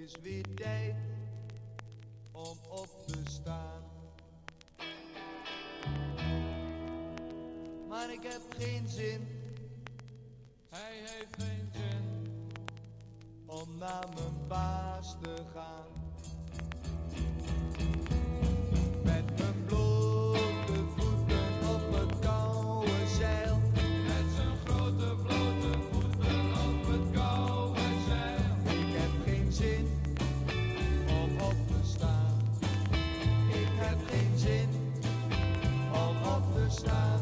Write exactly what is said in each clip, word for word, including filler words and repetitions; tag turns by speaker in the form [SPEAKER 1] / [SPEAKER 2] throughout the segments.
[SPEAKER 1] is weer tijd om op te staan. Maar ik heb geen zin,
[SPEAKER 2] hij heeft geen zin
[SPEAKER 1] om naar mijn baas te gaan. Met mijn blote voeten op het koude zeil.
[SPEAKER 2] met zijn grote blote voeten op het koude zeil.
[SPEAKER 1] Ik heb geen zin om op te staan. Ik heb geen zin om op te staan.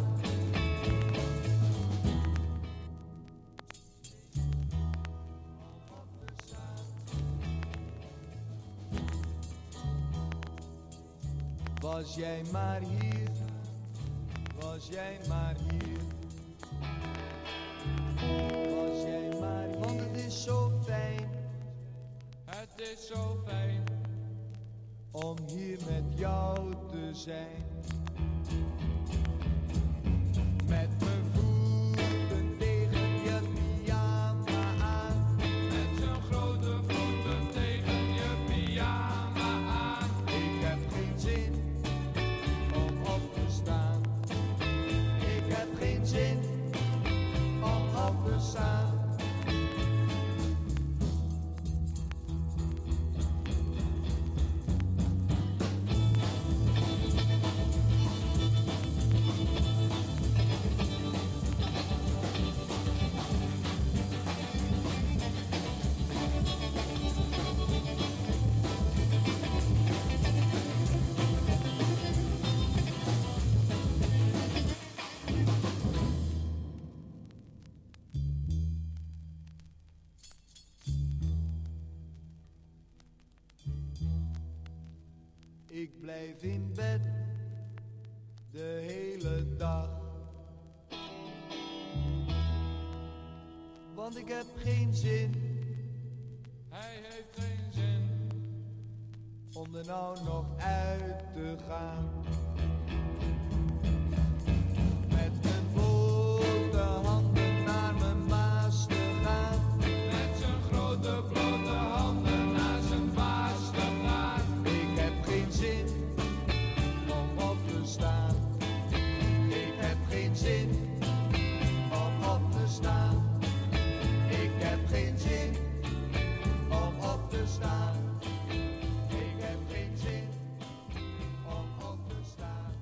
[SPEAKER 1] Was jij maar hier, was jij maar hier. Was jij maar hier, want het is zo fijn.
[SPEAKER 2] Het is zo fijn
[SPEAKER 1] Om hier met jou te zijn. Met mijn voeten tegen je pyjama aan.
[SPEAKER 2] met zijn grote voeten tegen je pyjama aan.
[SPEAKER 1] Ik heb geen zin om op te staan. Ik heb geen zin om op te staan. Ik blijf in bed de hele dag, want ik heb geen zin
[SPEAKER 2] Hij heeft geen zin
[SPEAKER 1] om er nou nog uit te gaan. Met mijn blote handen naar mijn baas te gaan.
[SPEAKER 2] met zijn grote blote handen naar zijn baas te gaan.
[SPEAKER 1] Ik heb geen zin om op te staan. Ik heb geen zin om op te staan. Ik heb geen zin om op te staan. Ik heb geen zin om op te staan.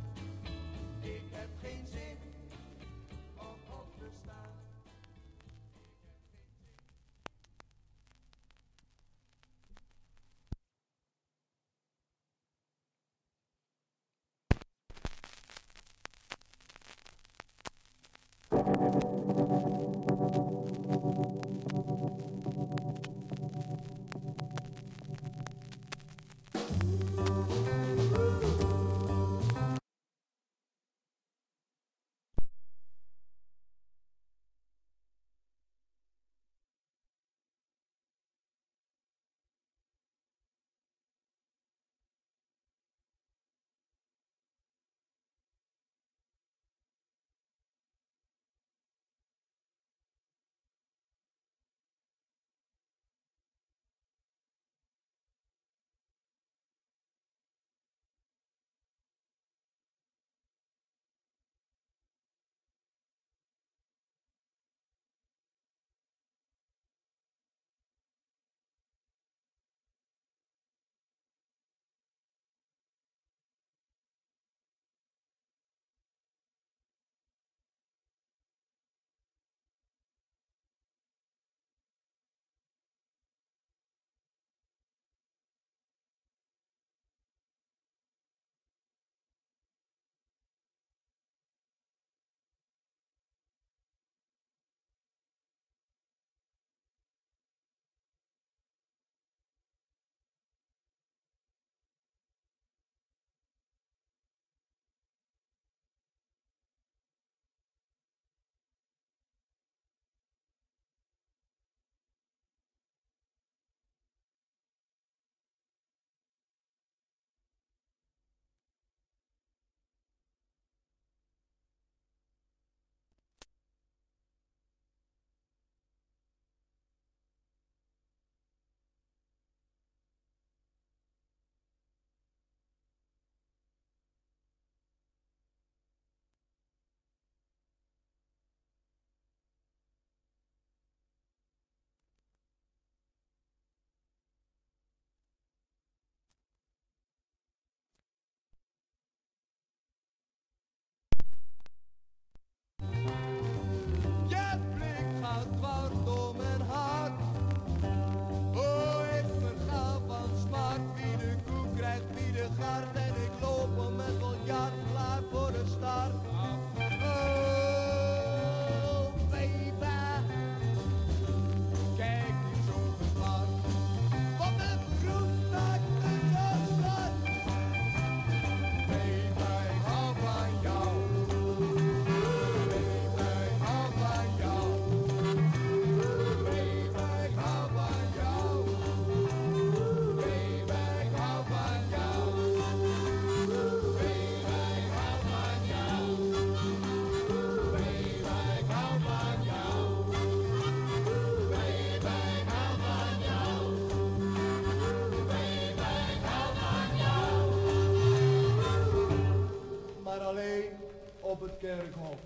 [SPEAKER 2] Kerkhof.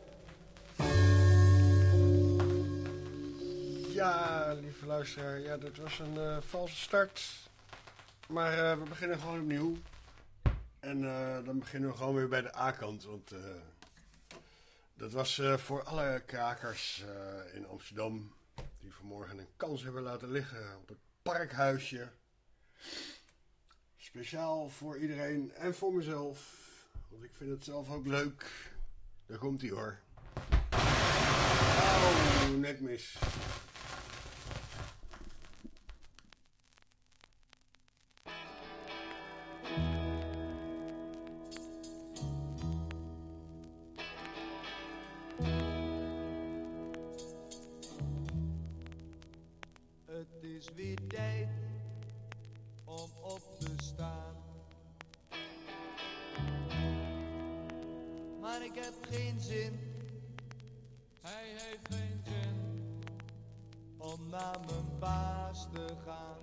[SPEAKER 3] Ja, lieve luisteraar, ja, dit was een uh, valse start. Maar uh, we beginnen gewoon opnieuw. En uh, dan beginnen we gewoon weer bij de A-kant. Want uh, dat was uh, voor alle krakers uh, in Amsterdam die vanmorgen een kans hebben laten liggen op het Parkhuisje. Speciaal voor iedereen en voor mezelf. Want ik vind het zelf ook leuk. Daar komt ie hoor. Oh, net mis.
[SPEAKER 1] Het is weer tijd om op te staan. Maar ik heb geen zin.
[SPEAKER 2] Hij heeft geen zin
[SPEAKER 1] om naar mijn baas te gaan.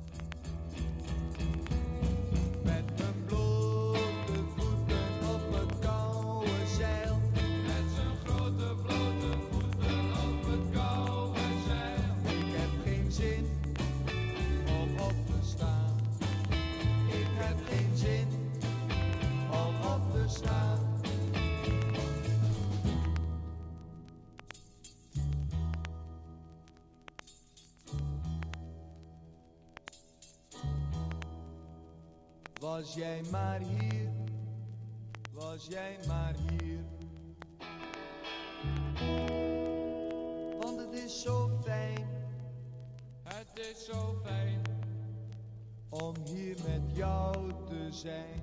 [SPEAKER 1] Met mijn blote voeten op het koude zeil.
[SPEAKER 2] met zijn grote blote voeten op het koude zeil.
[SPEAKER 1] Ik heb geen zin om op te staan. Ik heb geen zin om op te staan. Was jij maar hier, was jij maar hier. Want het is zo fijn,
[SPEAKER 2] Het is zo fijn
[SPEAKER 1] om hier met jou te zijn.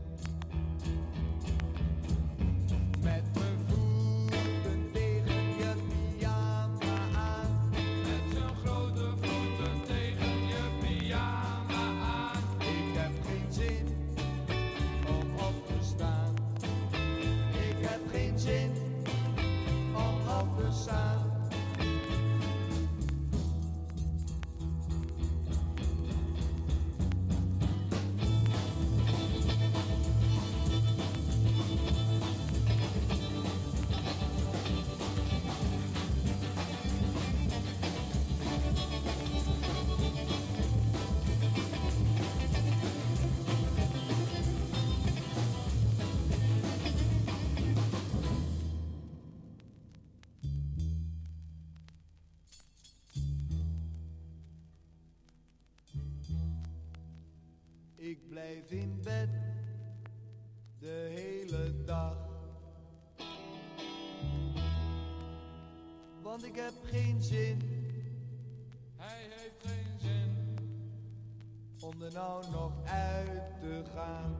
[SPEAKER 1] Met mijn voeten tegen je pyjama aan.
[SPEAKER 2] met zijn grote voeten tegen je pyjama aan.
[SPEAKER 1] Ik heb geen zin om op te staan. Ik heb geen zin om op te staan. Ik blijf in bed de hele dag. Want ik heb geen zin
[SPEAKER 2] Hij heeft geen zin
[SPEAKER 1] om er nou nog uit te gaan.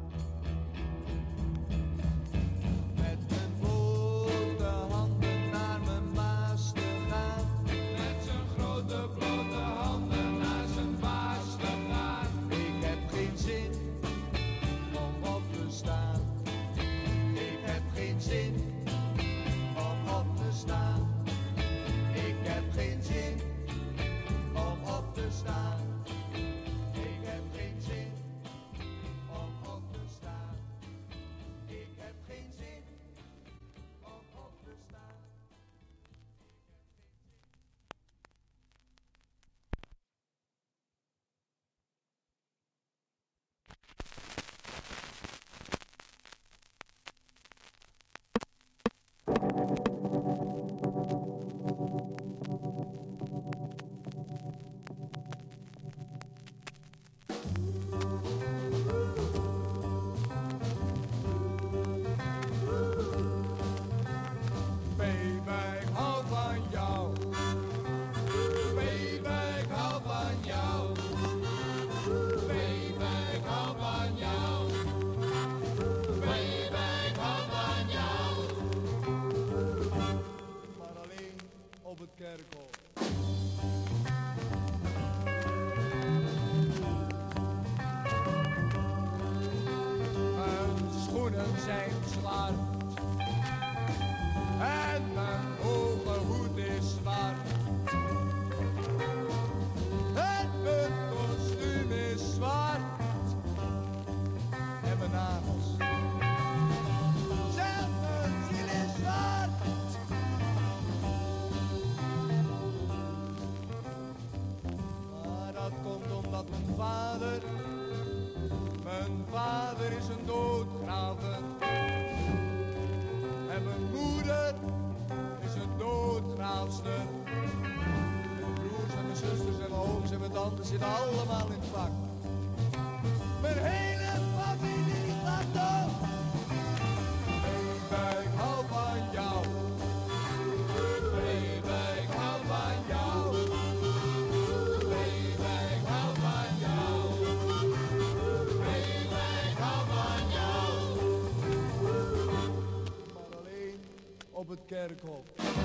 [SPEAKER 1] Met mijn blote handen naar mijn baas te gaan.
[SPEAKER 2] met zijn grote blote handen naar zijn baas te gaan.
[SPEAKER 1] Ik heb geen zin om op te staan. Ik heb geen zin om op te staan. Ik heb geen zin om op te staan. Ik heb geen zin om op te staan. Mijn vader is een doodgraver. En mijn moeder is een doodgraafster. Mijn broers en mijn zusters en mijn ooms en mijn tantes zitten allemaal in het vak. Mijn hele familie gaat dood. Baby, ik hou van jou. Baby, ik hou van jou. Baby, ik hou van jou. Baby, ik hou van jou. Maar alleen op het kerkhof.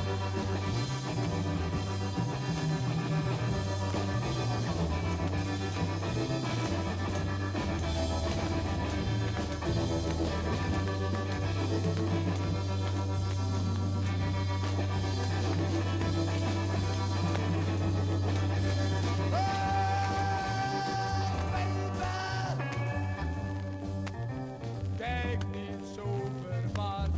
[SPEAKER 1] Kijk niet zo verwaard.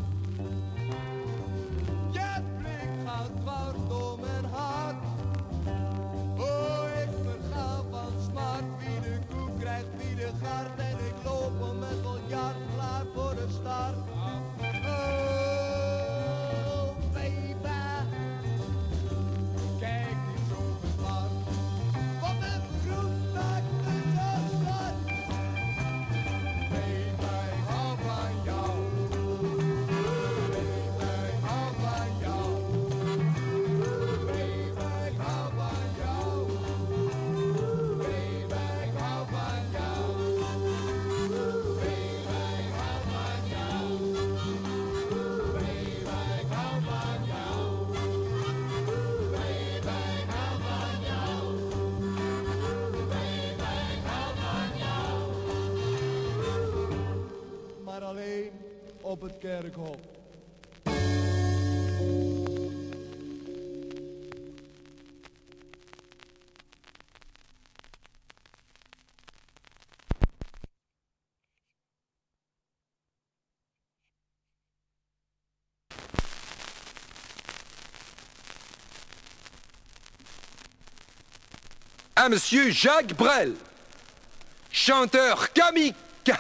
[SPEAKER 1] Je blik gaat dwars door mijn hart. Oh, ik verga van smart. Wie de koek krijgt, wie de gart. En ik loop om met miljard klaar voor de start. Oh, baby. Kijk niet zo verwaard. Want mijn groet maakt me zo zwart. Baby, ik hou van jou. Baby, ik hou van jou. Baby, ik hou van jou. Baby, ik hou van jou. Baby, ik hou van jou. Baby, ik hou van jou. Baby, ik hou van jou. Baby, ik hou van jou. Maar alleen op het kerkhof.
[SPEAKER 4] À Monsieur Jacques Brel, chanteur kamika.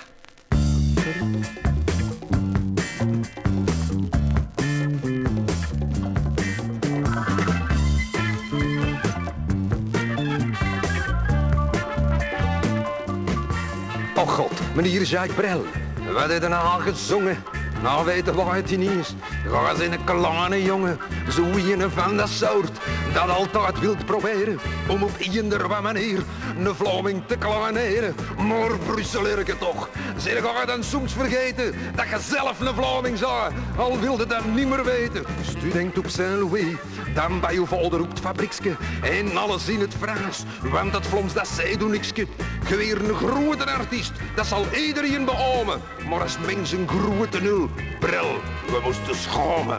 [SPEAKER 4] Oh God, meneer Jacques Brel, wat heeft er nou gezongen? Nou weten waar het niet is. Ga eens in een kleine jongen, zo een van dat soort, dat altijd wilt proberen om op ieder wat manier een Vlaming te klaneren. Maar Brusselerke toch, zeg ga je dan soms vergeten dat je zelf een Vlaming zou, al wilde dat niet meer weten. Student op Saint-Louis, dan bij je vader op het fabriekske en alles in het Frans, want dat Vlaams dat zei doe nikske. Je weer een grote artiest, dat zal iedereen beamen, maar als mens een grote nul, Brel, we moesten schamen.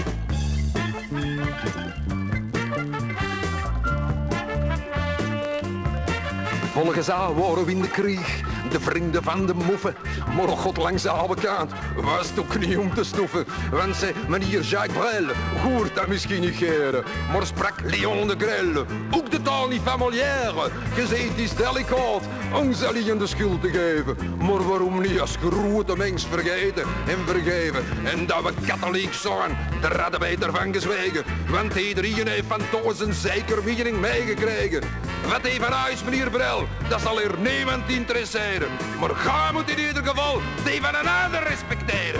[SPEAKER 4] Volgens haar waren we in de krieg, de vrienden van de moffen. Maar God langs de avondkant was het ook niet om te stoffen. Want zei meneer Jacques Brel, hoort dat misschien niet geren. Maar sprak Léon de Grelle, ook de taal niet familière. Gezegd is delicaat, ons alleen de schuld te geven. Maar waarom niet als grote mens vergeten en vergeven? En dat we katholiek zijn, daar hadden wij ervan gezwegen. Want iedereen heeft van thuis een zeker mening meegekregen. Wat even huis, meneer Brel, dat zal er niemand interesseren. Maar ga moet in ieder geval die van een ander respecteren.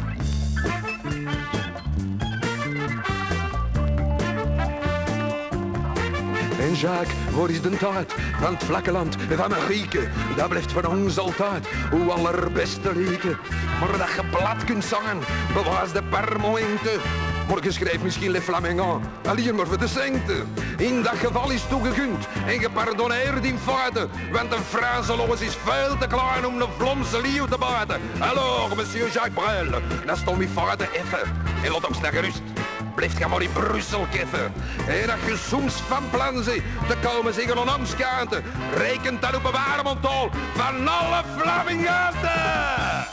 [SPEAKER 4] En Jacques, waar is de tijd van het vlakke land van mijn Grieken? Dat blijft van ons altijd hoe allerbeste leken. Maar dat je plat kunt zangen, bewaas de paar momenten. Maar je schrijft misschien Le Flamingant, alleen maar voor de centen. In dat geval is toegegund en gepardonneerd in feite. Want een Franseloos is veel te klein om een Vlaamse leeuw te baten. Alors, monsieur Jacques Brel, dan stond mijn feiten even. En laat ons naar gerust. Blijf je maar in Brussel kiffen. En dat je soms van plan bent te komen zeggen aan Amskanten, rekent dan op een waarmontaal van alle Vlamingen.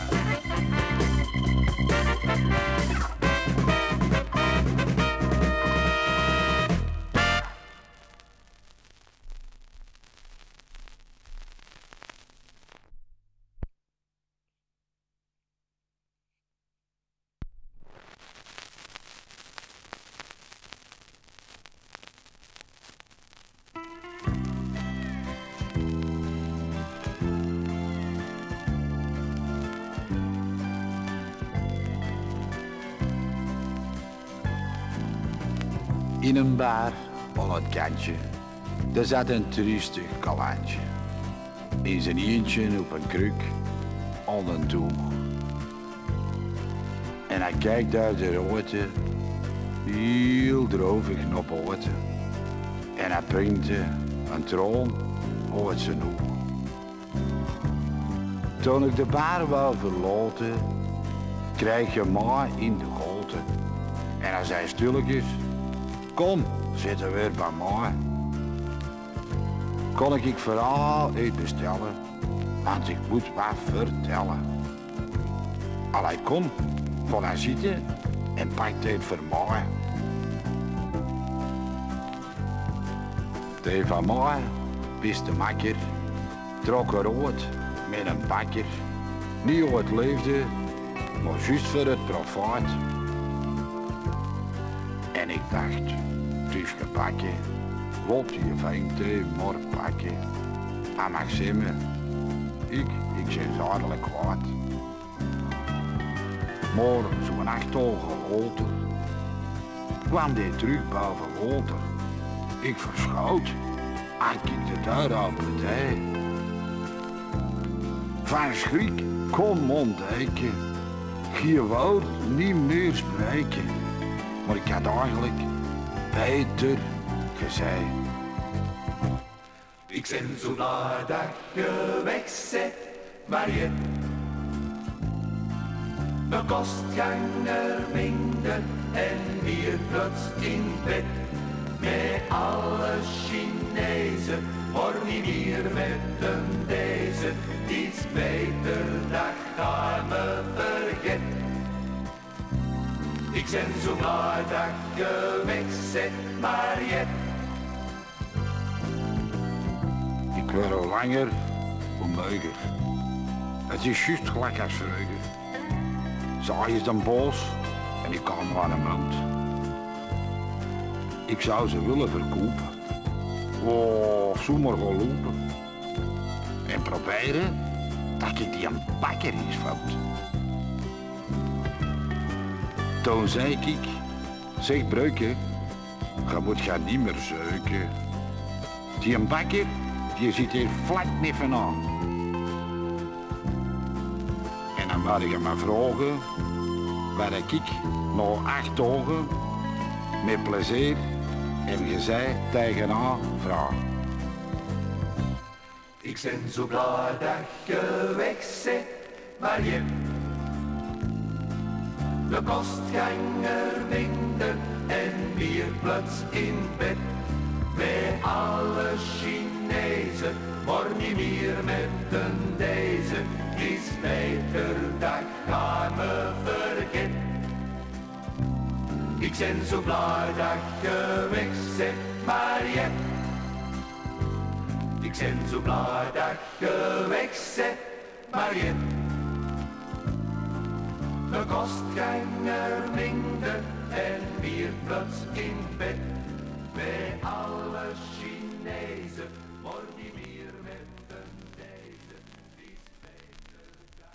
[SPEAKER 5] In een bar aan het kantje, daar zat een triestig kalantje. In zijn eentje op een kruk, aan een toeg. En hij kijkt uit de rote, heel drovig naar buiten. En hij pinkte een troon uit zijn oog. Toen ik de bar wou verlaten, krijg je mij in de gote. En hij zei stilletjes, kom, zit er weer bij mij. Kon ik vooral uit bestellen, want ik moet wat vertellen. Allee, kom, ga daar zitten en pak dit voor mij. De van mij, beste makker, trok er rood met een bakker. Niet hoe het leefde, maar juist voor het profijt. En ik dacht, Truusje pakken, wilt je vrienden maar pakken. Hij mag zeggen, ik, ik ben zadelijk kwaad. Maar zo'n acht ogen later kwam hij terug boven water. Ik verschoot, hij kikte de deur open deed. Van schrik kon ontdeken, je wou niet meer spreken. Maar ik had eigenlijk beter gezegd.
[SPEAKER 1] Ik ben zo blij dat je weg zit, maar je me kostganger minder en weer plots in bed. Met alle Chinezen, maar niet meer met een deze. Iets beter dat ga me verget. Ik ben zo blij dat je weg zit, maar je
[SPEAKER 5] Ik word al langer hoe meuger. Het is juist gelijk als vroeger. Zij is dan boos en ik kan aan een brand. Ik zou ze willen verkopen. Of zomaar gaan lopen. En proberen dat ik die een bakker is fout. Toen zei ik, zeg Breuken, je moet gaan niet meer zeuken. Die een bakker, die zit hier vlak neven aan. En dan wou ik hem maar vragen, waar ik na acht ogen met plezier en je zei tegenaan vraag.
[SPEAKER 1] Ik ben zo blij dat je weg zit, maar je de kostganger minder en weer plots in bed. Met alle Chinezen, maar niet meer met een deze. Is beter dat ga me verget. Ik ben zo blij dat je weg zit, maar je Ik ben zo blij dat je weg zit, maar je de kostganger minder en weer plots in bed. Bij alle Chinezen, maar niet meer met een deze. Die is beter dan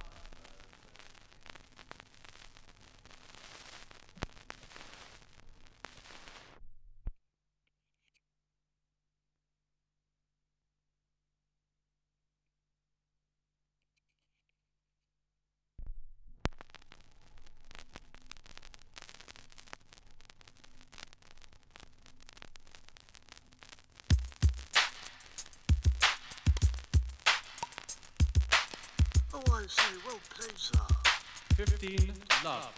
[SPEAKER 6] I say, well played, sir.
[SPEAKER 2] fifteen, love.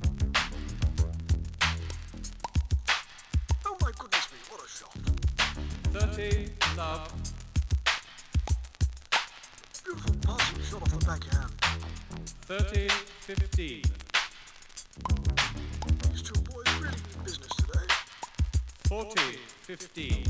[SPEAKER 6] Oh my goodness me, what a shot.
[SPEAKER 2] thirty, love.
[SPEAKER 6] Beautiful passing shot off the backhand.
[SPEAKER 2] thirty, fifteen.
[SPEAKER 6] These two boys really mean business today.
[SPEAKER 2] forty, fifteen.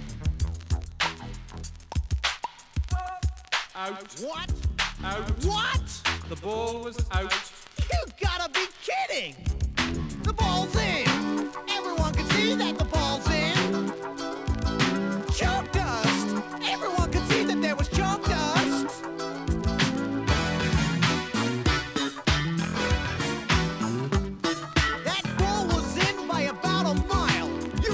[SPEAKER 2] Out.
[SPEAKER 7] What?
[SPEAKER 2] Out.
[SPEAKER 7] What?
[SPEAKER 2] The ball was out.
[SPEAKER 7] You gotta be kidding! The ball's in! Everyone can see that the ball's in! Chalk dust! Everyone can see that there was chalk dust! That ball was in by about a mile!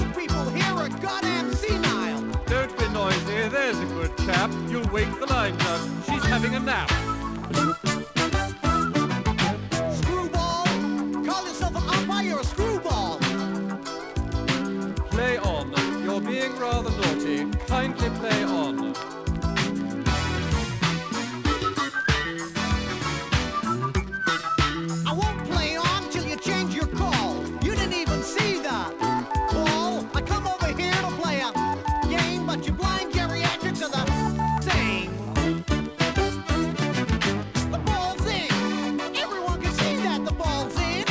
[SPEAKER 8] chap, you'll wake the line judge. She's having a nap.
[SPEAKER 7] Screwball, call yourself an umpire, you're a screwball.
[SPEAKER 8] Play on. You're being rather naughty. Kindly play on.
[SPEAKER 7] I won't play on till you change your call. You didn't even see that. Ball, I come over here to play a game, but you blind geriatrics are the same. The ball's in. Everyone can see that the ball's in.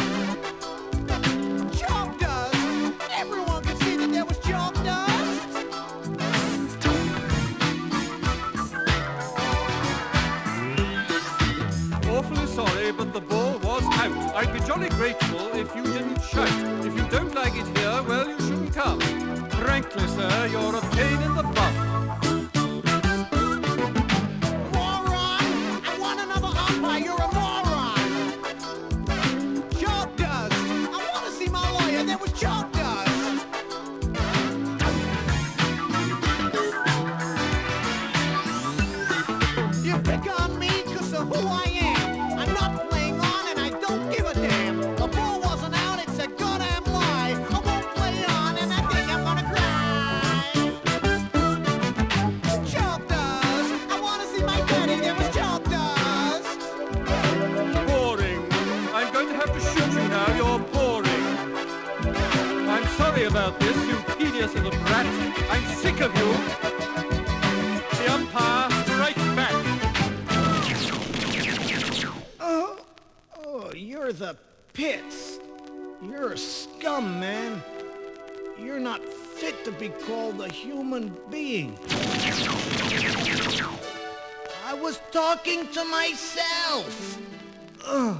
[SPEAKER 7] Chalk dust. Everyone can see that there was chalk dust.
[SPEAKER 8] Awfully sorry, but the ball was out. I'd be jolly grateful if you didn't shout. If you don't like it here, well, you shouldn't come. Frankly, sir, you're a pain in the butt.
[SPEAKER 7] Moron! I want another umpire, you're a moron! Chalk dust! I want to see my lawyer, there was chalk dust! You pick on me because of who I am. I'm not playing on and I don't give a damn. The ball wasn't out, it's a goddamn lie. I won't play on and I think I'm gonna cry. Chalk dust! I want to see my daddy, there was chalk dust!
[SPEAKER 8] Boring. I'm going to have to shoot you now. You're boring. I'm sorry about this, you tedious little brat. I'm sick of you. The umpire strikes back.
[SPEAKER 7] Oh, oh, you're the pits. You're a scum, man. You're not fit to be called a human being. I was talking to myself. Ugh.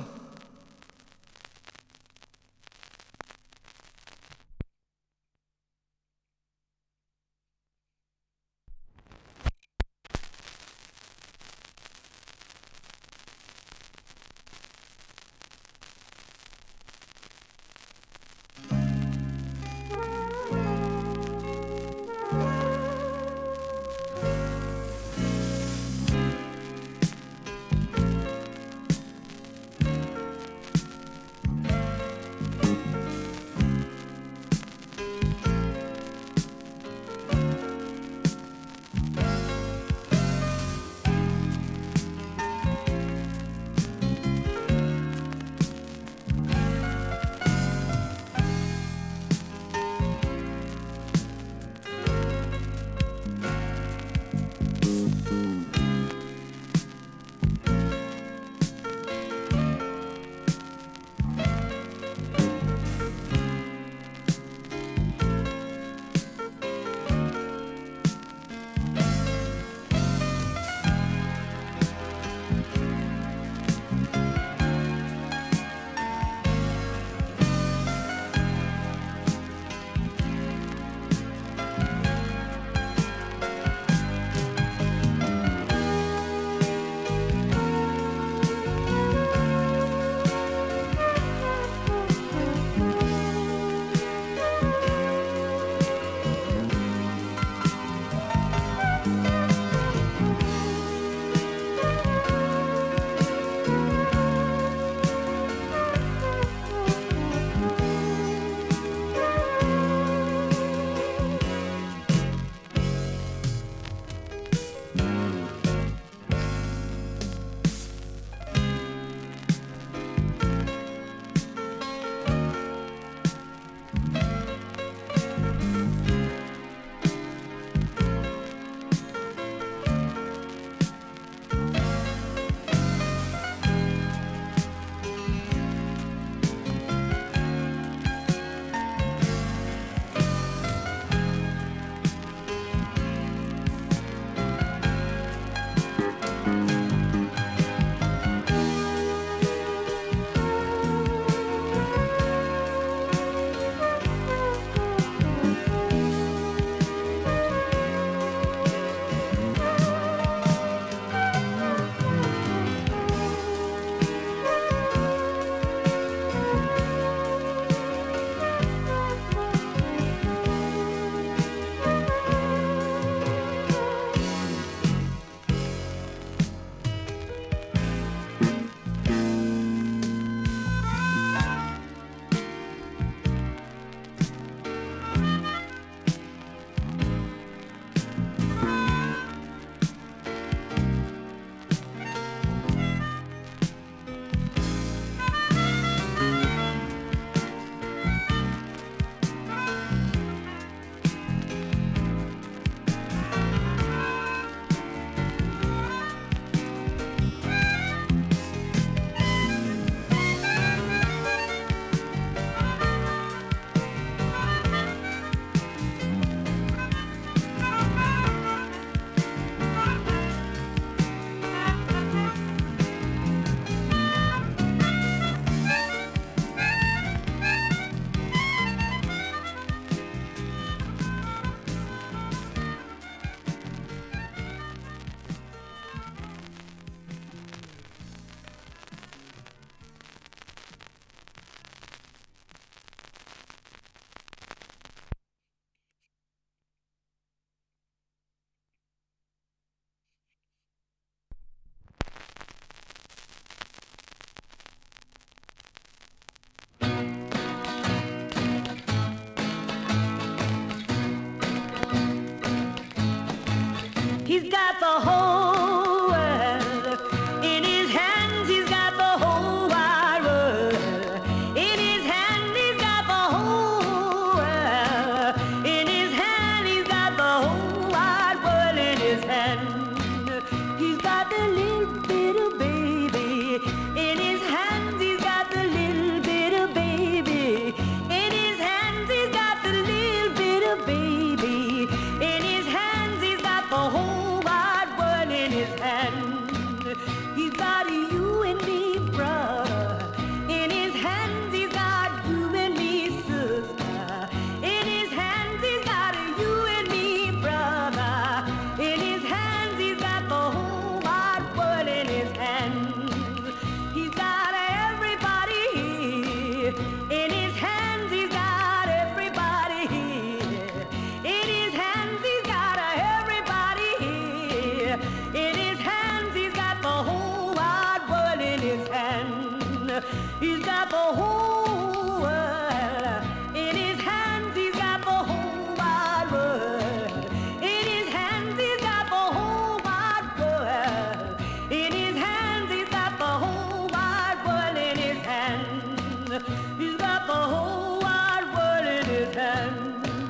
[SPEAKER 9] He's got the whole world in his hands. He's got the whole wide world in his hand. He's got the whole world in his hand. He's got the whole wide world in his hand. He's got the little bit of baby in his hands. He's got the little bit of baby in his hands. He's got the little bit of baby in his hands. He's got the whole wide world in his hand. He's got you and me, brother, in his hands. He's got you and me, sister, in his hands. He's got you and me, brother, in his hands. He's got the whole wide world in his hands. He's got everybody here in his hands. He's got everybody here in his hands. He's got everybody here in his hands. He's got the whole wide world in his hand. He's got the whole world in his hands. He's got the whole wide world in his hands. He's got the whole wide world in his hands. He's got the whole wide world in his hands. He's got the whole wide world in his hands.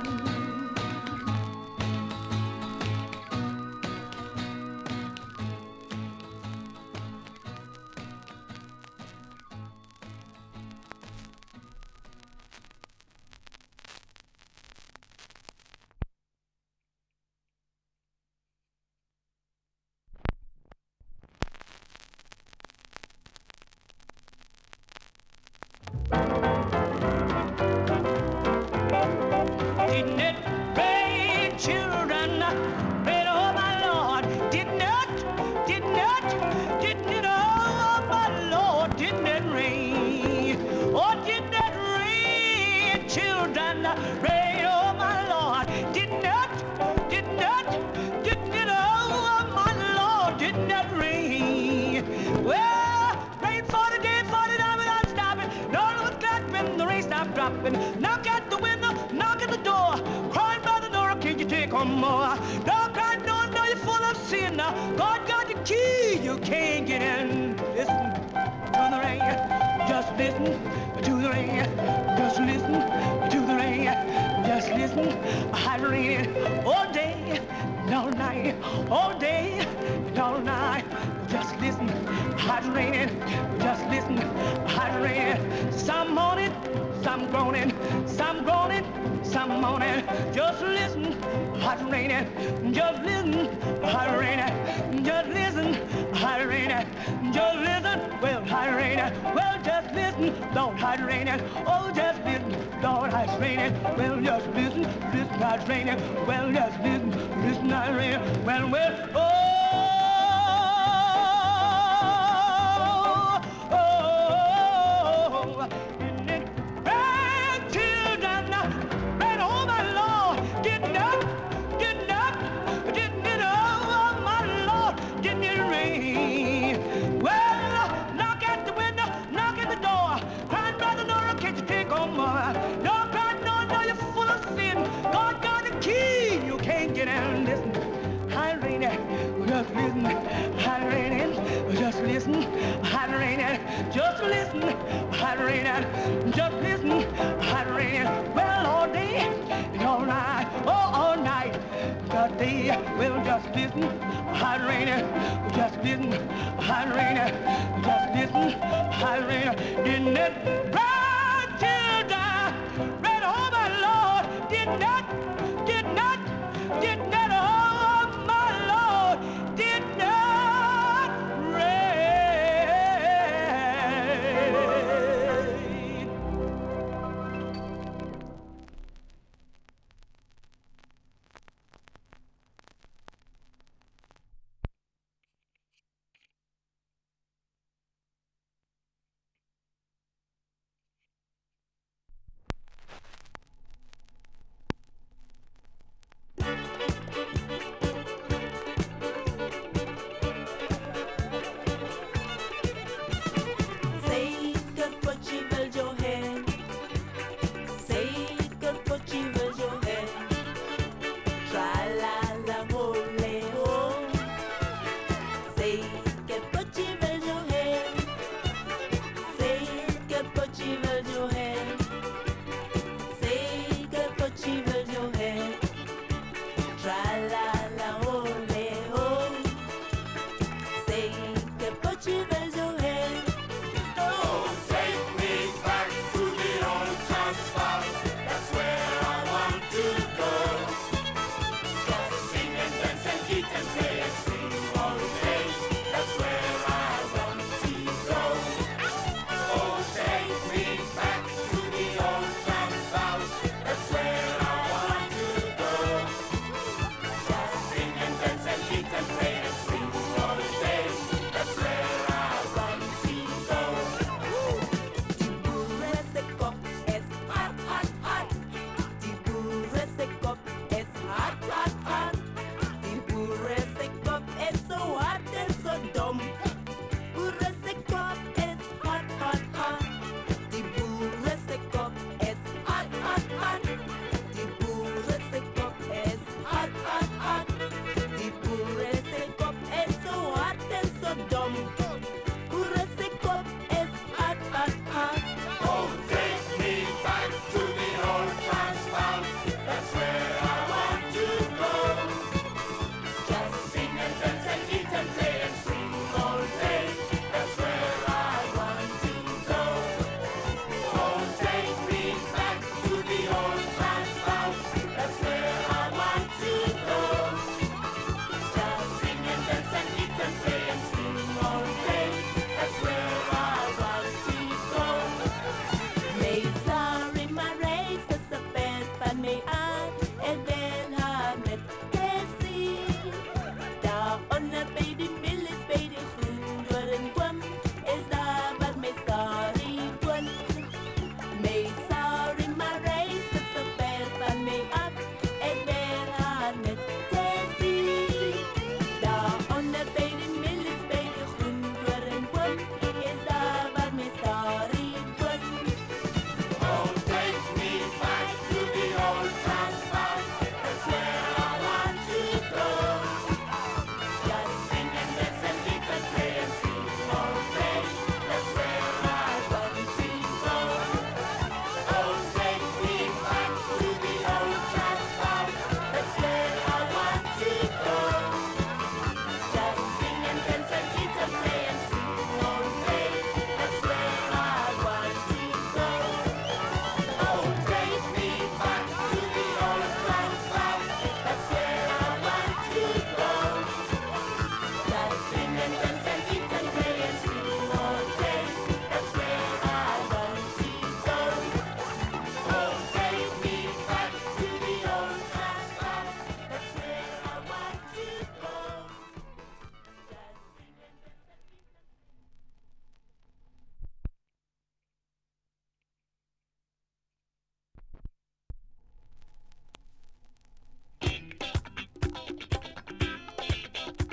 [SPEAKER 9] Didn't it rain, children? Rain, oh my Lord. Didn't it? Didn't it? Didn't it? Oh my Lord. Didn't it rain? Oh, didn't it rain, children? Rain, oh my Lord. Didn't it? Didn't it? Didn't it? Oh my Lord. Didn't it rain? Well, rain for the day, for the night without stopping. Lord was glad when the rain stopped dropping. Knock at the window, knock at the door. Crying by the door, can you take on more? Don't cry, no, no, you're full of sin. God got the key, you can't get in. Listen to the rain, just listen to the rain. Just listen to the rain, just listen. I rain all day, and all night, all day, and all night. Just listen, hot raining, just listen, hot raining. Some morning, some groaning, some groaning, some moaning. Just listen, hot raining, just listen, hot raining. Just listen, hot raining, just listen, well, hot raining. Well, just listen, Lord, hot raining. Oh, just listen, Lord, hot raining. Well, just listen, listen, hot raining. Well, just listen, listen, hot raining. Well, well, oh. Just listen, hot raining. Just listen, hot raining. Just listen, hot raining. Just listen, hot raining. Well, all day and all night, oh, all night. Just day, well, just listen, hot raining. Just listen, hot raining. Just listen, hot raining. Didn't it rain till die? Rain, oh my Lord, did not, did not, did not, oh my Lord, did not rain.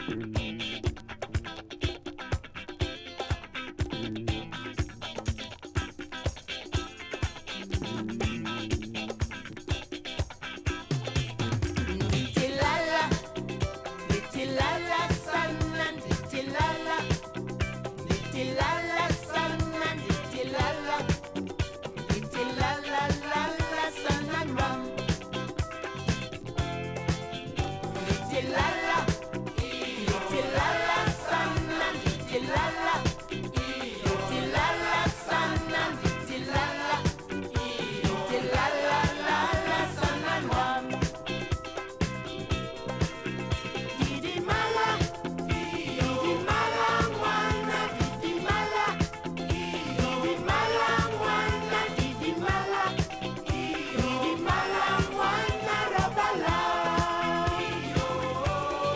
[SPEAKER 7] Didi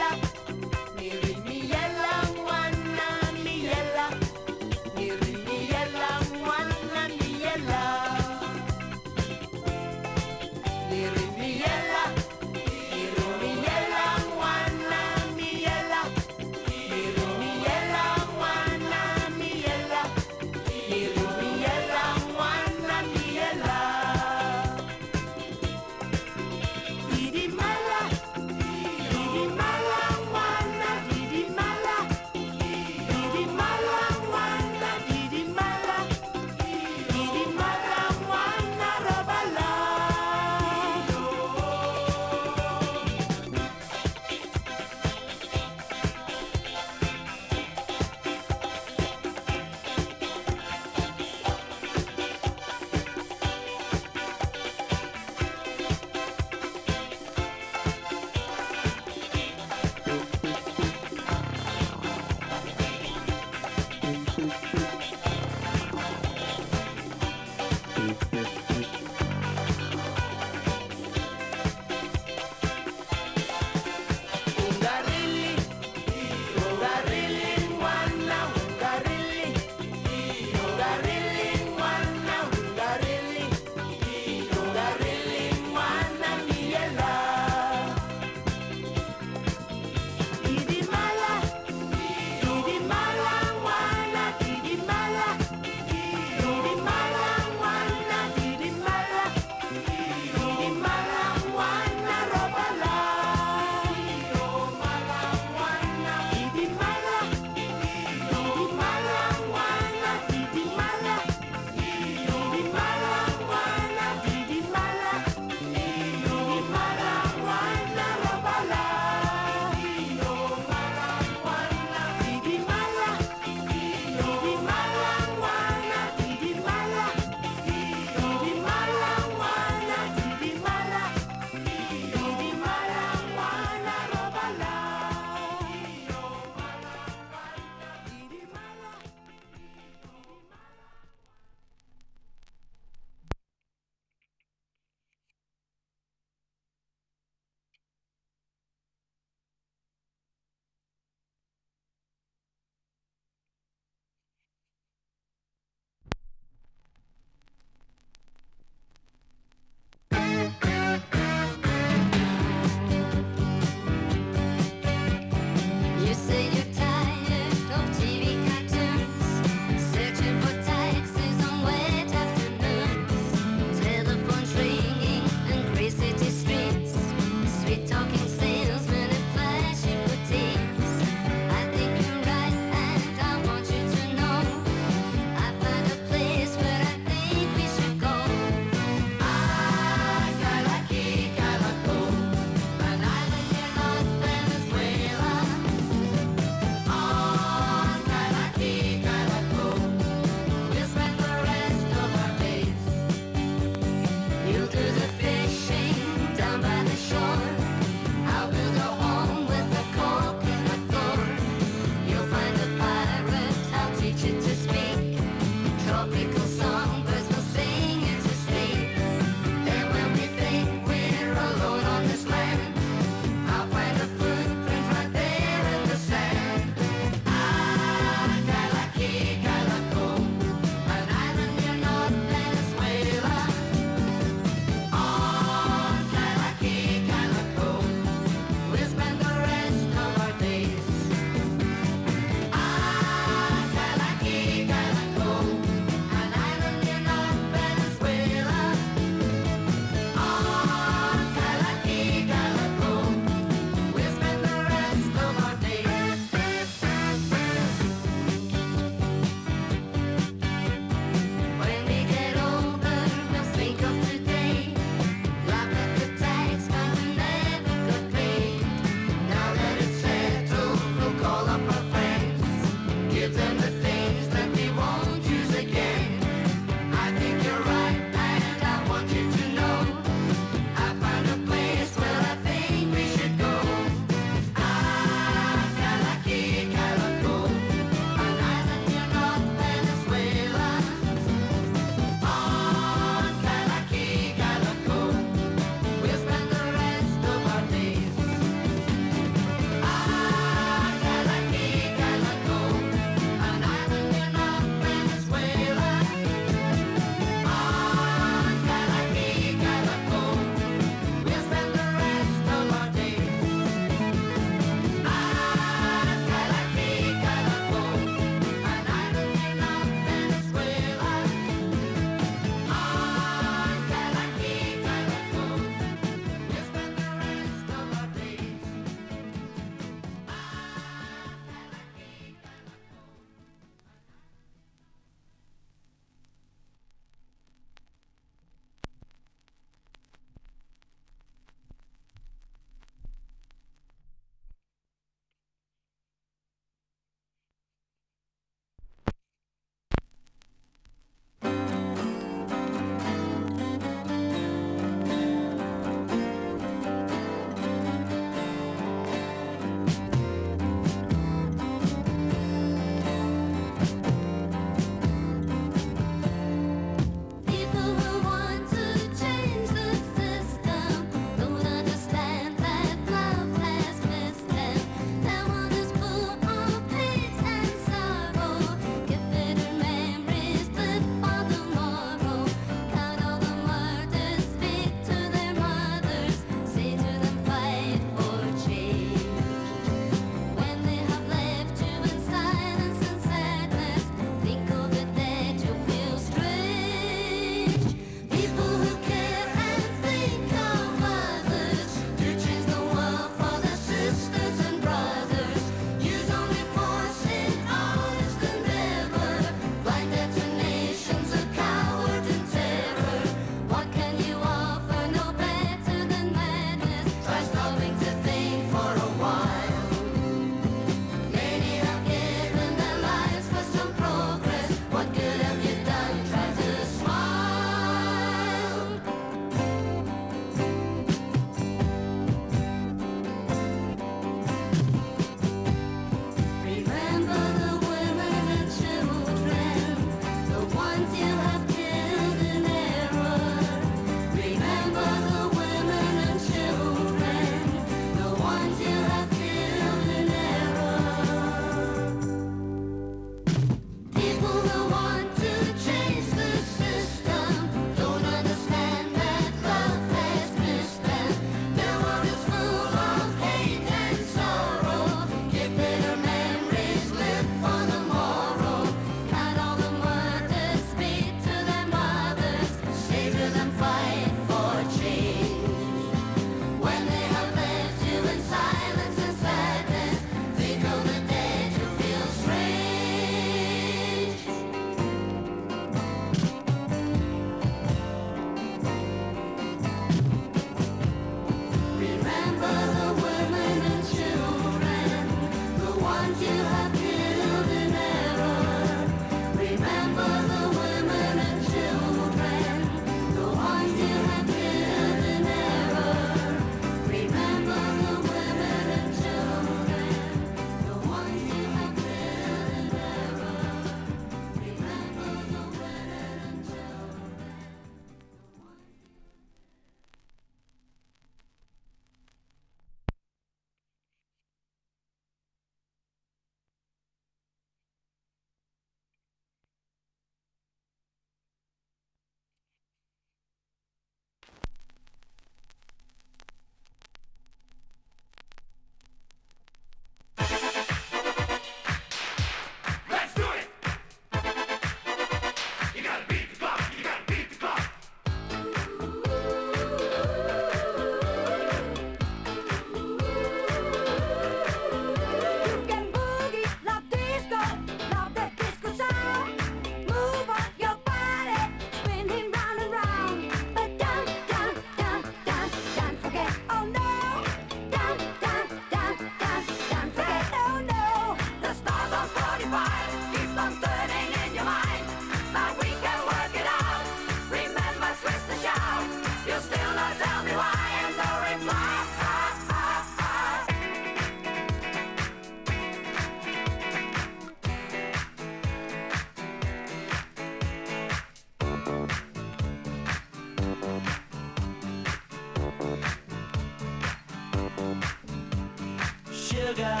[SPEAKER 7] sugar.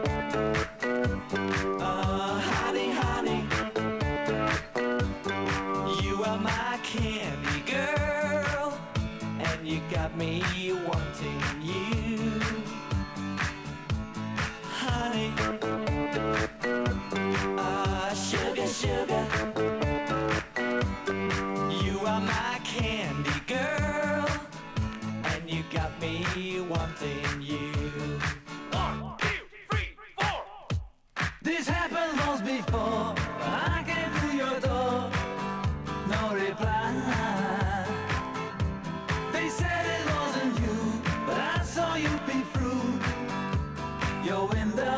[SPEAKER 7] Oh, honey, honey, you are my candy girl, and you got me wanting you. Honey, ah, sugar, sugar, you are my candy girl, and you got me wanting you. One, two, three, four. This happened once before. I came through your door, no reply. They said it wasn't you, but I saw you peep through your window.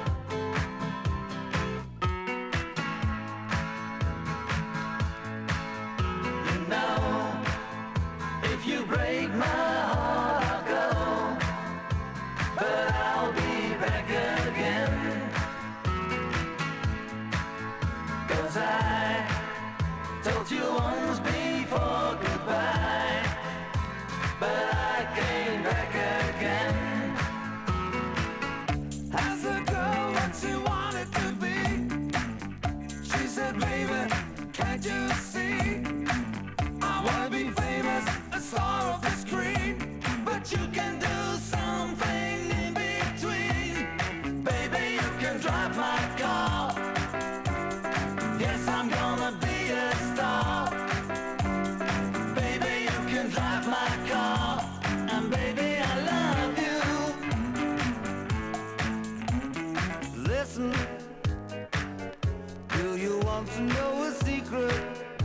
[SPEAKER 7] You know, if you break my heart, I'll go, but I'll be back again. 'Cause I told you once before goodbye, but I came back again. As the girl that she wanted to be, she said, baby, can't you see? I wanna be famous, a star of the screen, but you can do something in between. Baby, you can drive my car. Yes, I'm gonna be a star. Baby, you can drive my car, and baby, I love you. Listen, do you want to know a secret?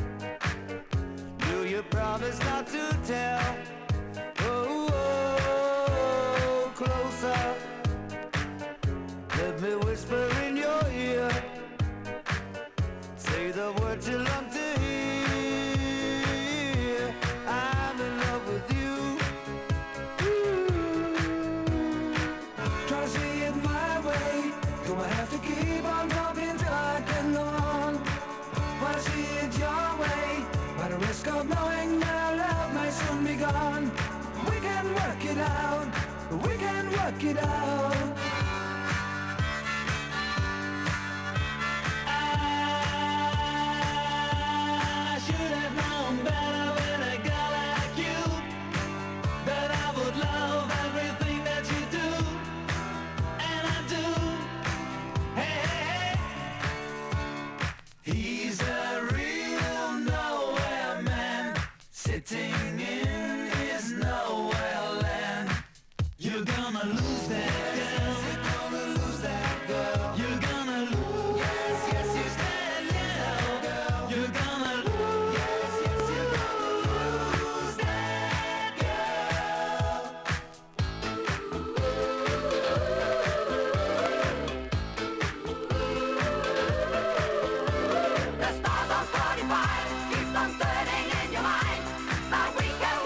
[SPEAKER 7] Do you promise not to tell? Oh, oh, closer. Let me whisper in your ear. Say the words you love to hear. I'm in love with you. Try to see it my way. Do I have to keep on talking till I get on? Wanna see it your way, by the risk of knowing that our love may soon be gone. We can work it out. We can work it out. I should have known better with a girl like you, that I would love everything that you do, and I do. Hey, hey, hey. He's a real nowhere man, sitting in his nowhere land. You're gonna lose that girl. You're gonna lose that girl. You're gonna lose. Yes, yes, yes, that girl. You're gonna lose. Yes, yes, you're gonna lose that girl.
[SPEAKER 9] The stars on forty-five keep on turning in your mind. Now we can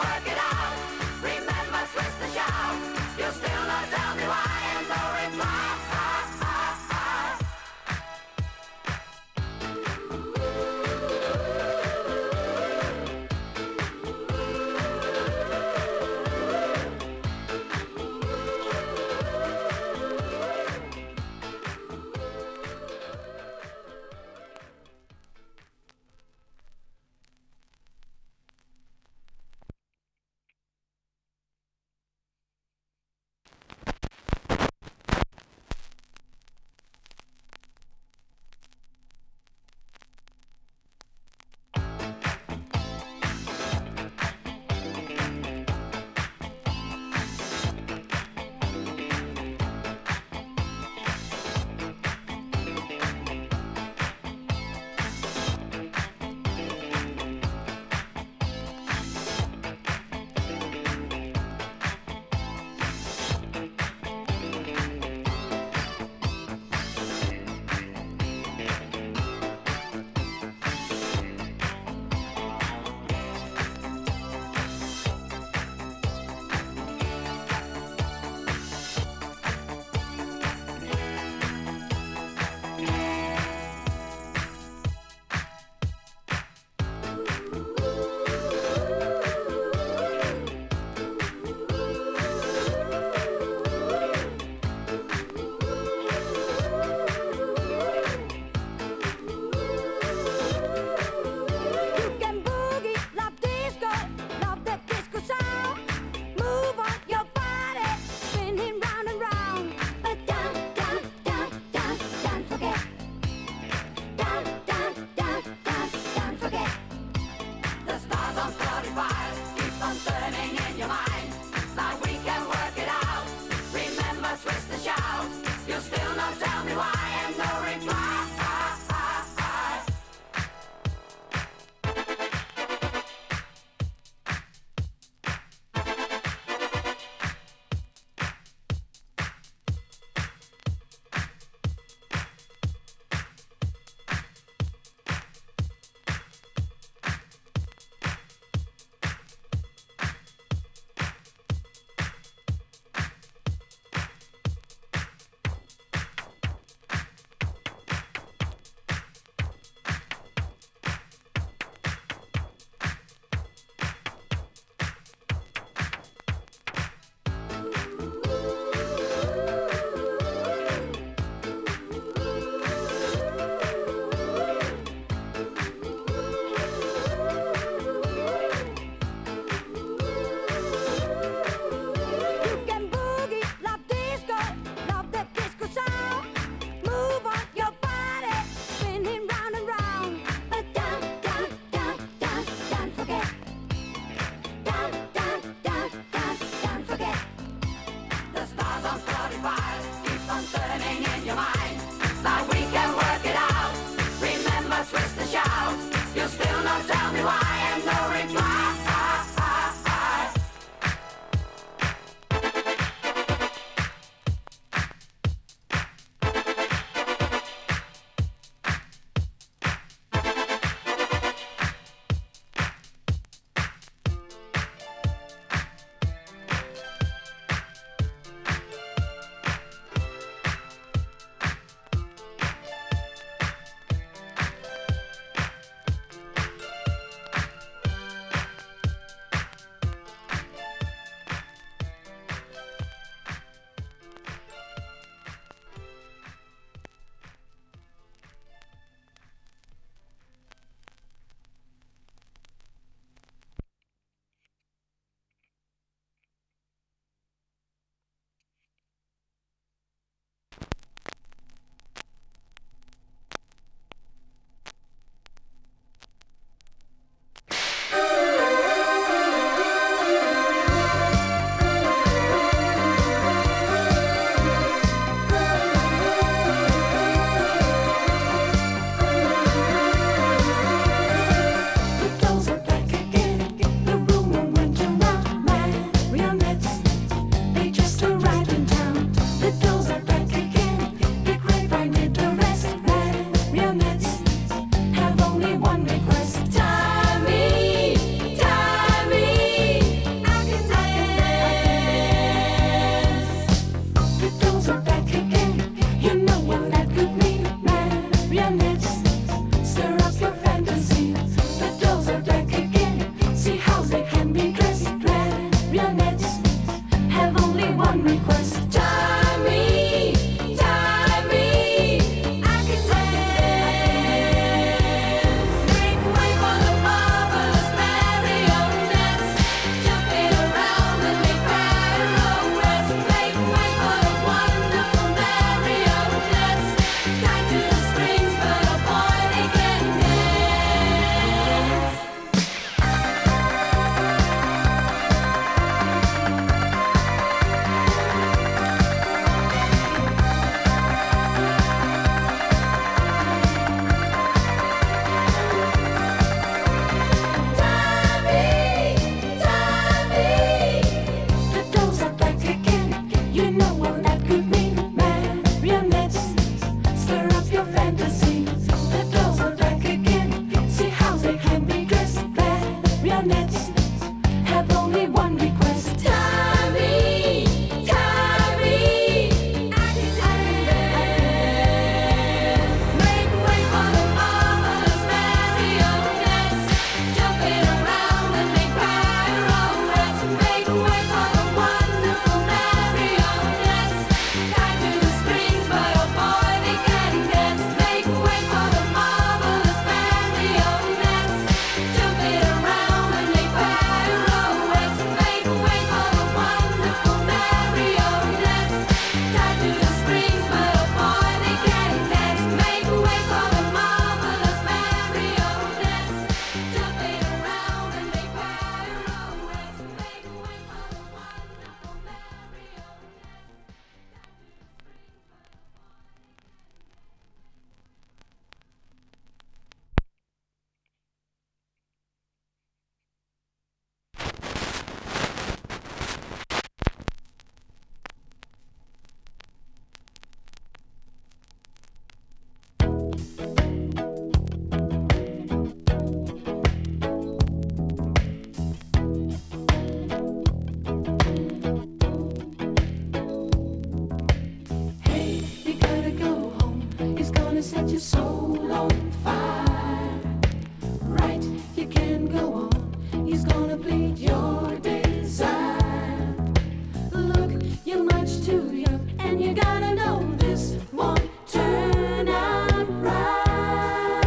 [SPEAKER 10] your soul on fire. Right, you can go on. He's gonna bleed your desire. Look, you're much too young, and you gotta know this won't turn out right.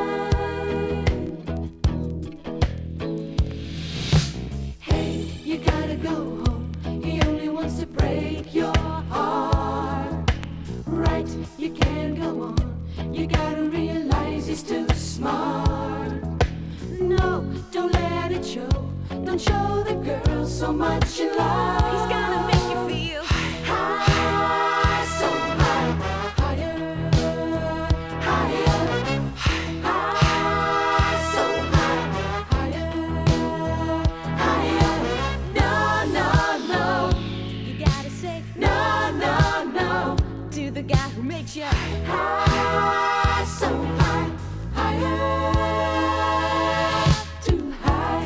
[SPEAKER 10] Hey, you gotta go home. He only wants to break your heart. Right, you can't go on. You gotta realize he's too smart. No, don't let it show. Don't show the girl so much you love. He's gonna make you feel high, so high, higher, higher, high, so high, higher, higher. No, no, no. You gotta say no, no, no to the guy who makes you high, so high, higher, too high.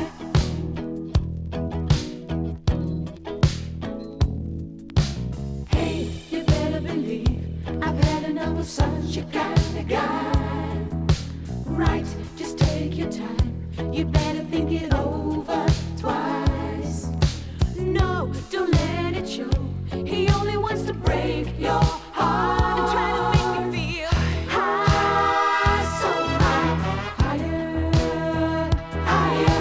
[SPEAKER 10] Hey, you better believe I've had enough of such a kind of guy. Right, just take your time. You better think it over twice. No, don't let it show. He only wants to break your heart and try to make you feel high, so high, higher, higher,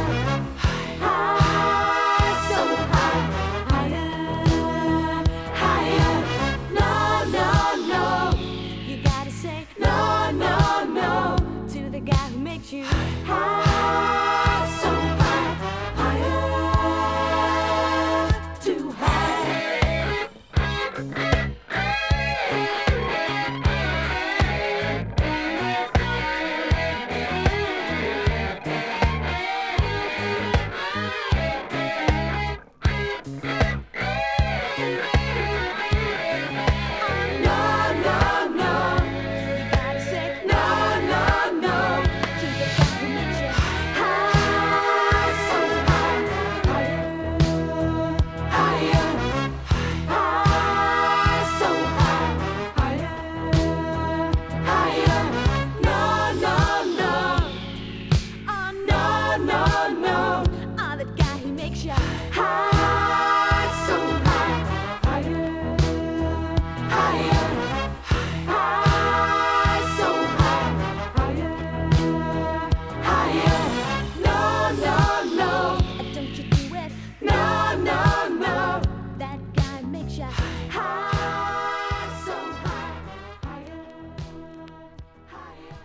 [SPEAKER 10] high, so high, higher, higher. No, no, no. You gotta say no, no, no to the guy who makes you high, so high, higher, too high. No, no, no. You gotta say no, no, no to the guy who makes you high, so high, higher, higher, high, so high, higher, higher. No, no, no. Oh, no, no, no. Oh, the guy who makes you high, so high, higher, higher, high, so high, higher, higher. No, no, no. Don't you do it. No, no, no. That guy makes you high, so high, higher, higher.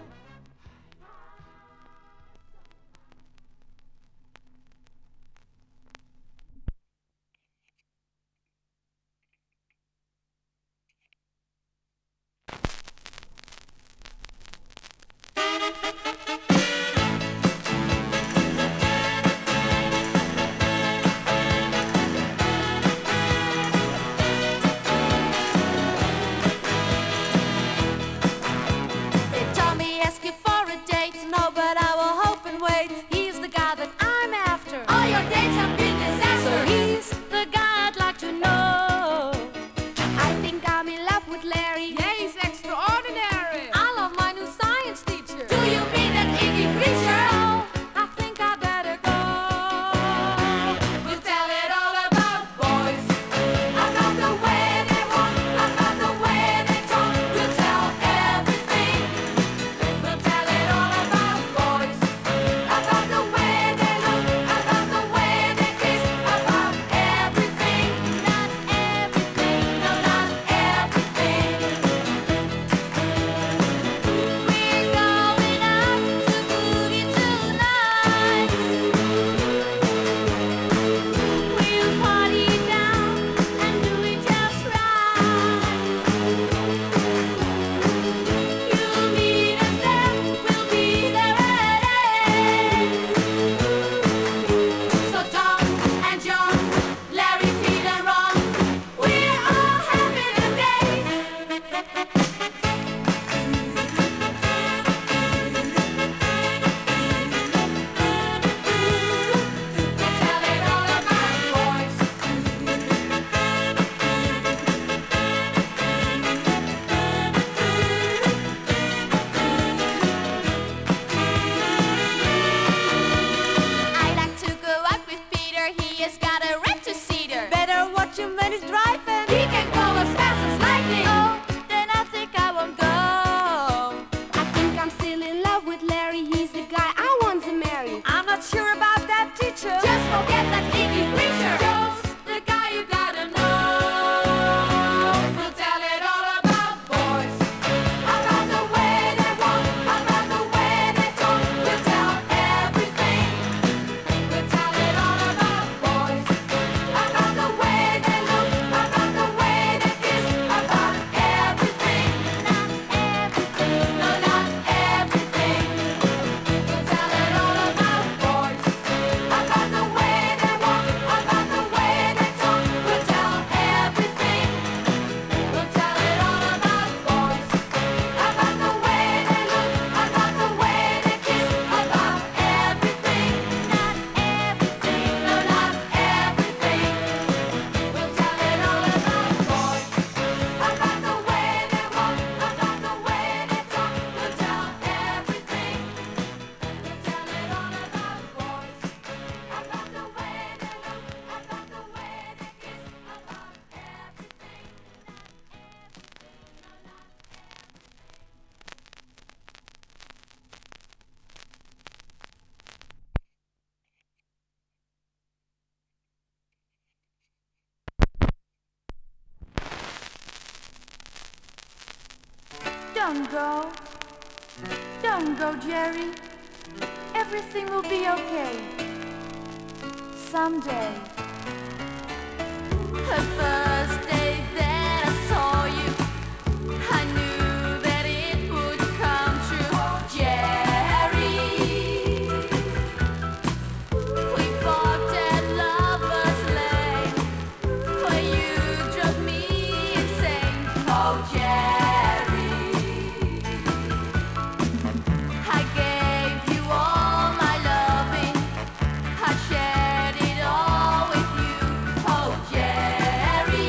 [SPEAKER 10] has got a red two-seater.
[SPEAKER 11] Better watch him when he's driving.
[SPEAKER 10] He can go as fast as lightning.
[SPEAKER 11] Oh, then I think I won't go.
[SPEAKER 10] I think I'm still in love with Larry. He's the guy I want to marry.
[SPEAKER 11] I'm not sure about that, teacher.
[SPEAKER 10] Just forget that icky creature. Joe's the guy you gotta know. We'll tell it all about boys. About the way they walk, about the way they talk. We'll tell everything. We'll tell it all about boys. About the way they look, about the way they kiss, about everything. Not everything, no, not everything. We'll tell it all about boys. About the way they walk, about the way they talk. We'll tell everything. We'll tell it all about boys. About the way they look, about the way they kiss, about everything. Not everything, no, not everything. We'll tell it all about boys. About the way they walk, about the way they talk. We'll tell everything. We'll tell it all about boys. About the way they look, about the way they kiss, about everything.
[SPEAKER 11] Don't go. Don't go, Jerry. Everything will be okay. Someday. The first day that I saw you, I knew that it would come true. Jerry, we parked at Lover's Lane, where you drove me insane. Oh, Jerry, I gave you all my loving, I shared it all with you. Oh, Jerry,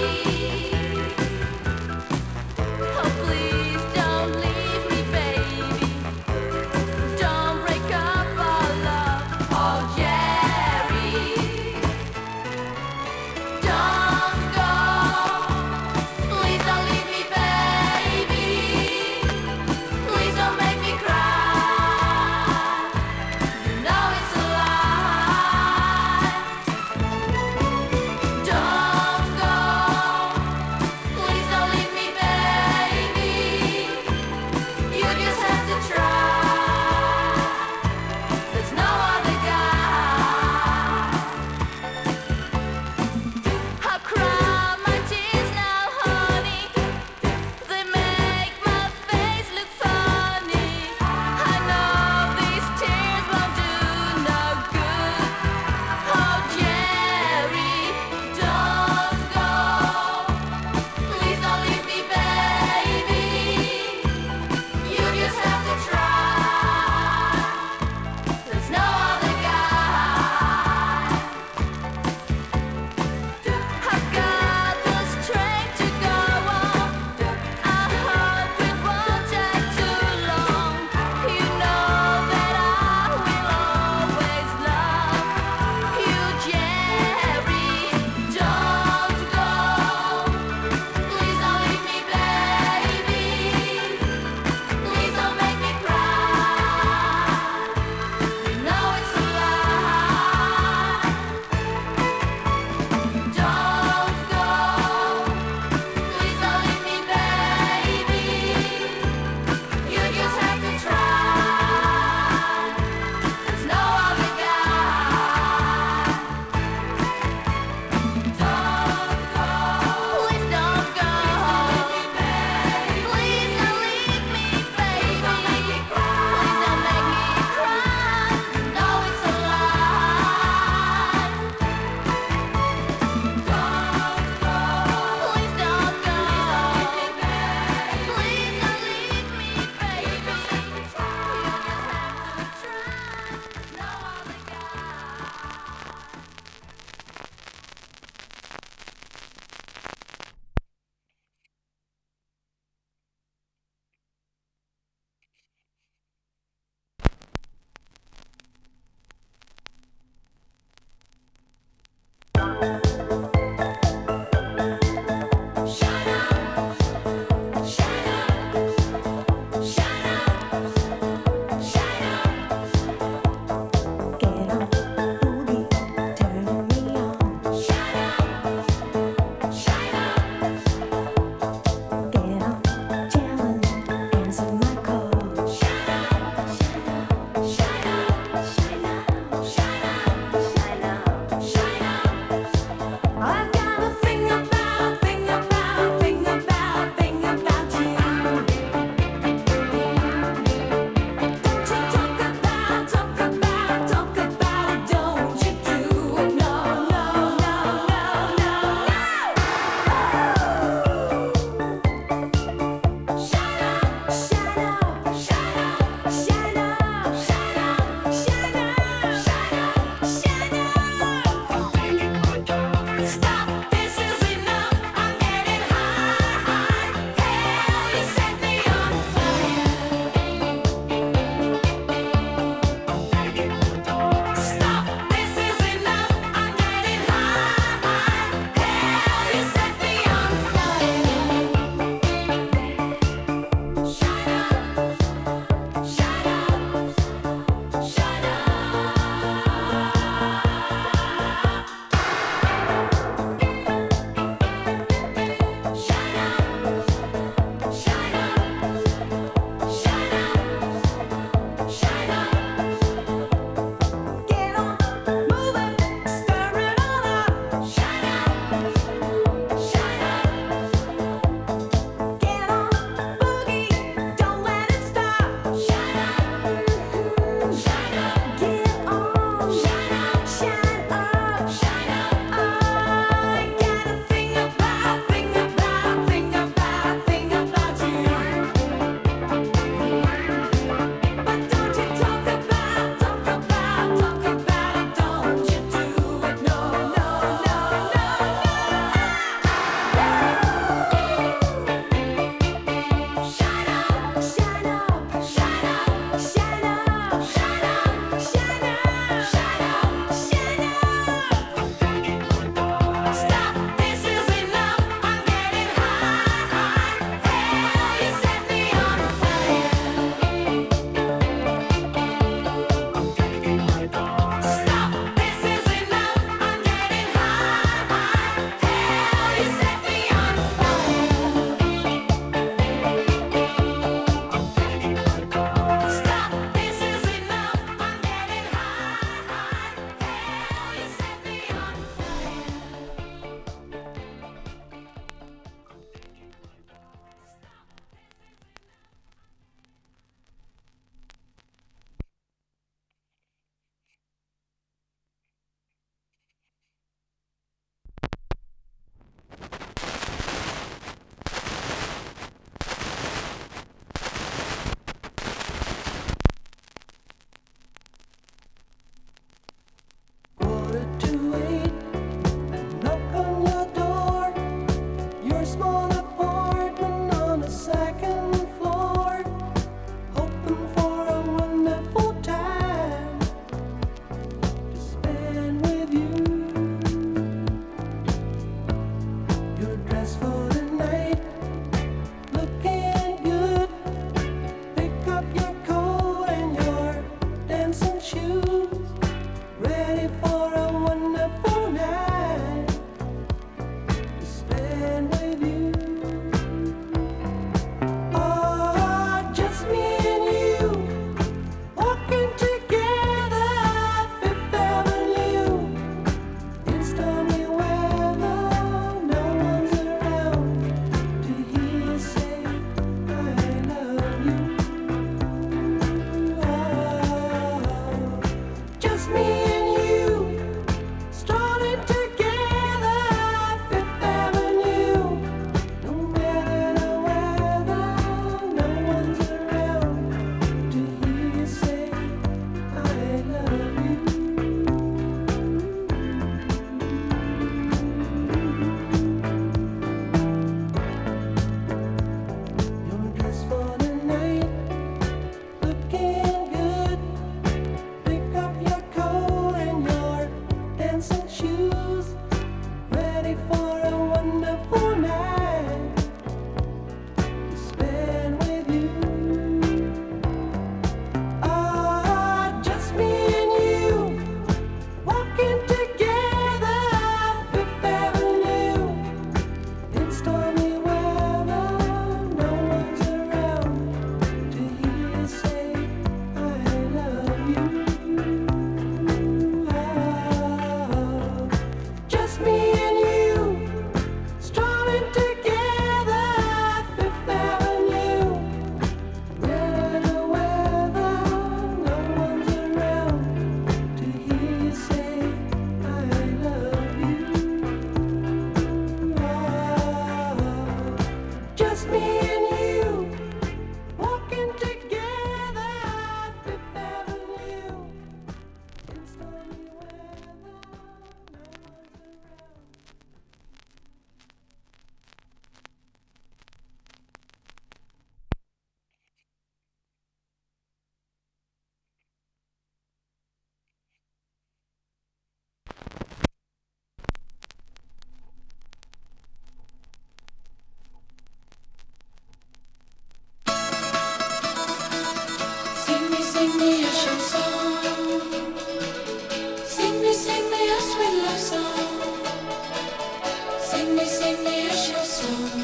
[SPEAKER 10] Sing me, sing me a short song.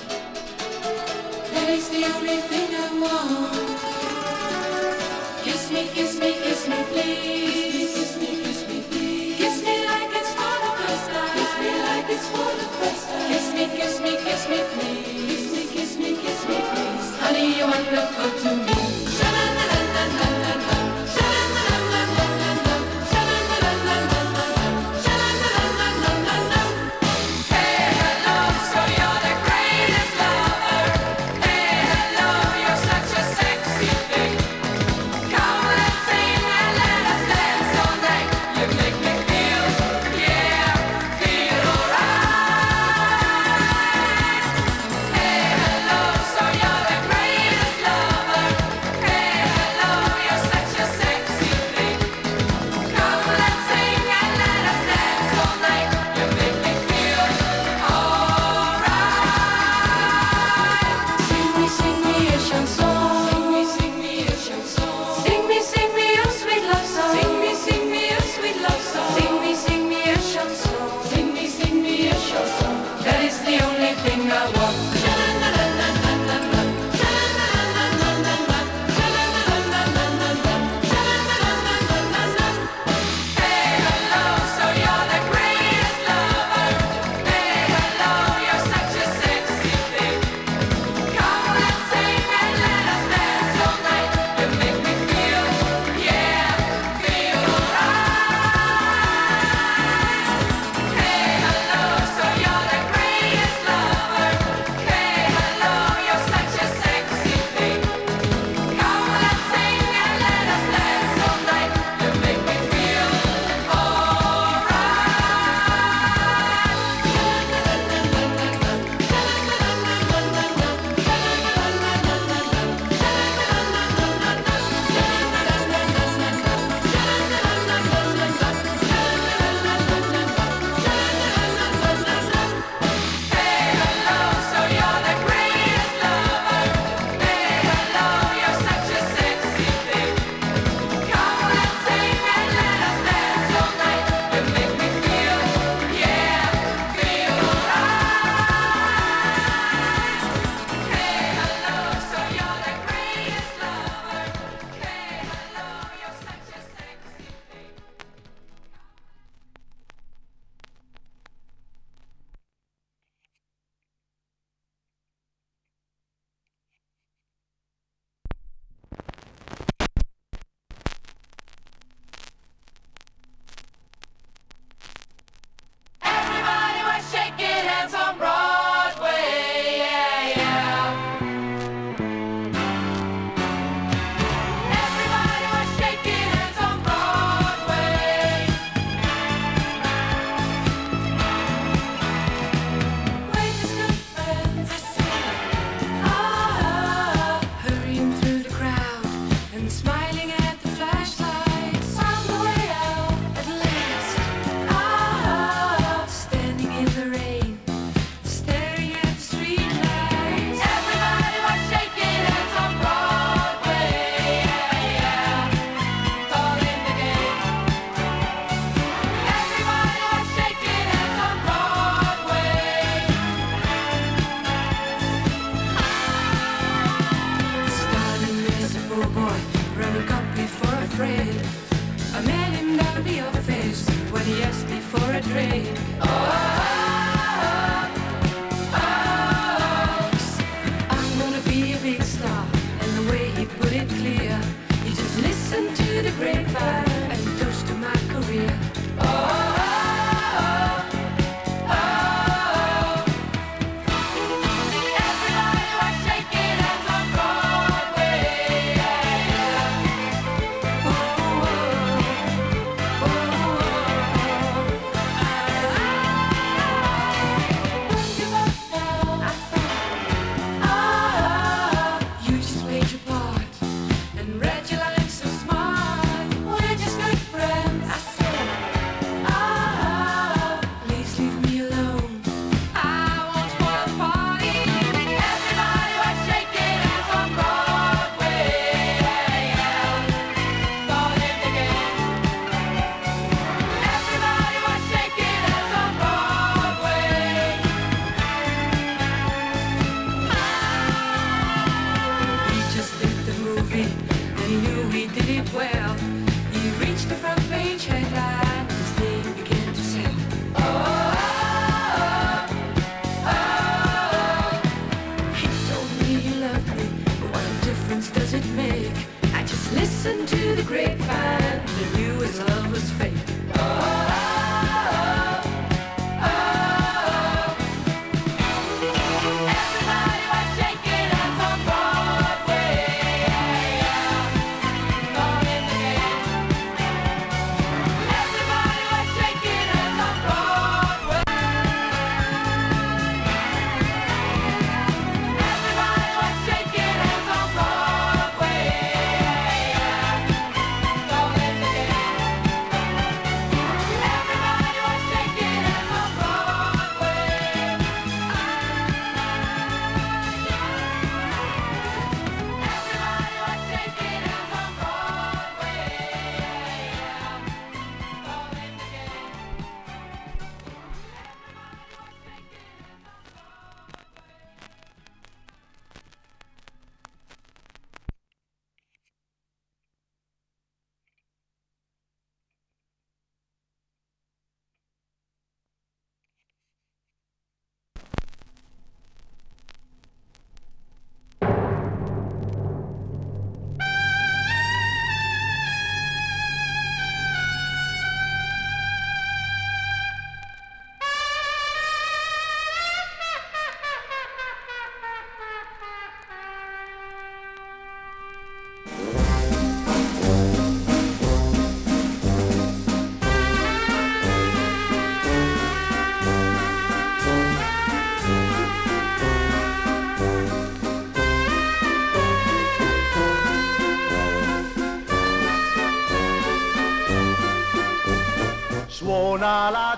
[SPEAKER 10] That is the only thing I want. Kiss me, kiss me, kiss me, please. Kiss me, kiss me, please. Kiss me like it's for the first time. Kiss me like it's for the first time. Kiss me, kiss me, kiss me, please. Kiss me, kiss me, kiss me, please. Honey, you're wonderful to me. Sha-la-la-la-la-la-la. Sha-la-la-la-la-la-la. Sha-la-la-la-la-la-la. Sha-la-la-la-la-la-la. Hey, hello, so you're the greatest lover. Hey, hello, you're such a sexy thing. Come, let's sing and let us dance all night. You make me feel, yeah, feel alright. Hey, hello, so you're the greatest lover.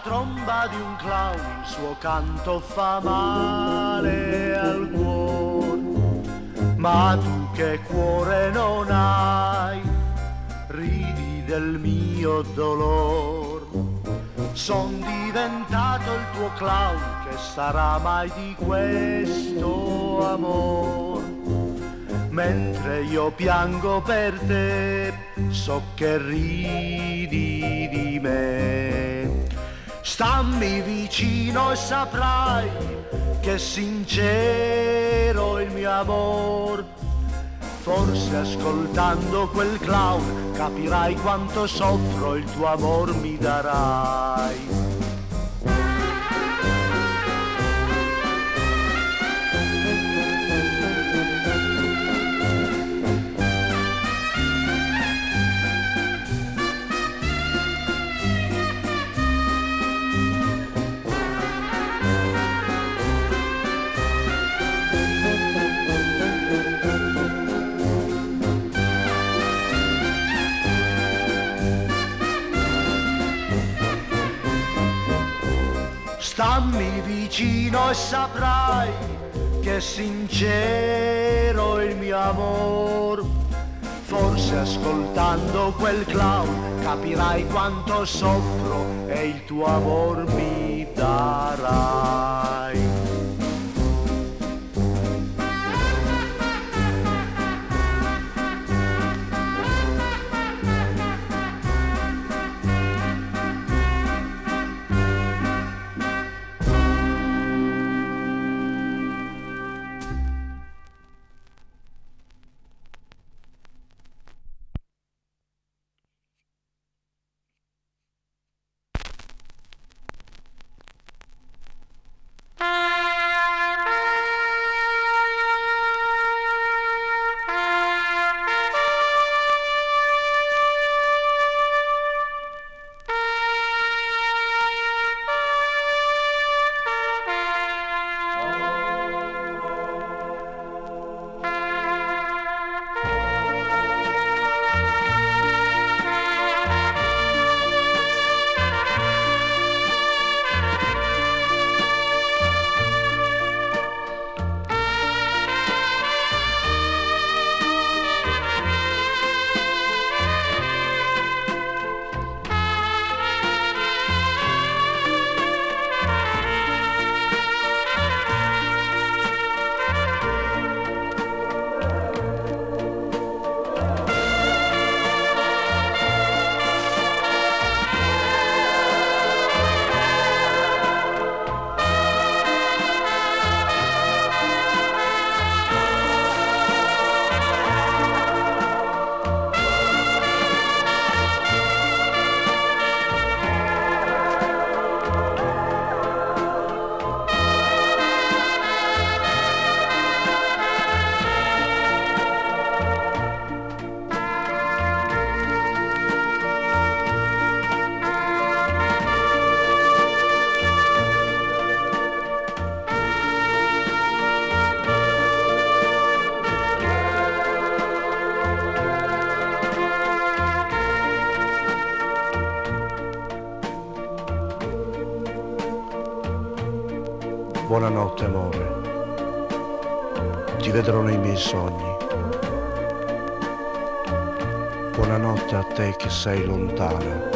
[SPEAKER 12] tromba di un clown, il suo canto fa male al cuore. Ma tu che cuore non hai, ridi del mio dolor. Son diventato il tuo clown, che sarà mai di questo amor? Mentre io piango per te, so che ridi di me. Stammi vicino e saprai che è sincero il mio amor. Forse ascoltando quel clown capirai quanto soffro, il tuo amor mi darai. Stammi vicino e saprai che è sincero il mio amor. Forse ascoltando quel clown capirai quanto soffro e il tuo amor mi darai.
[SPEAKER 13] Buonanotte amore, ti vedrò nei miei sogni. Buonanotte a te che sei lontana.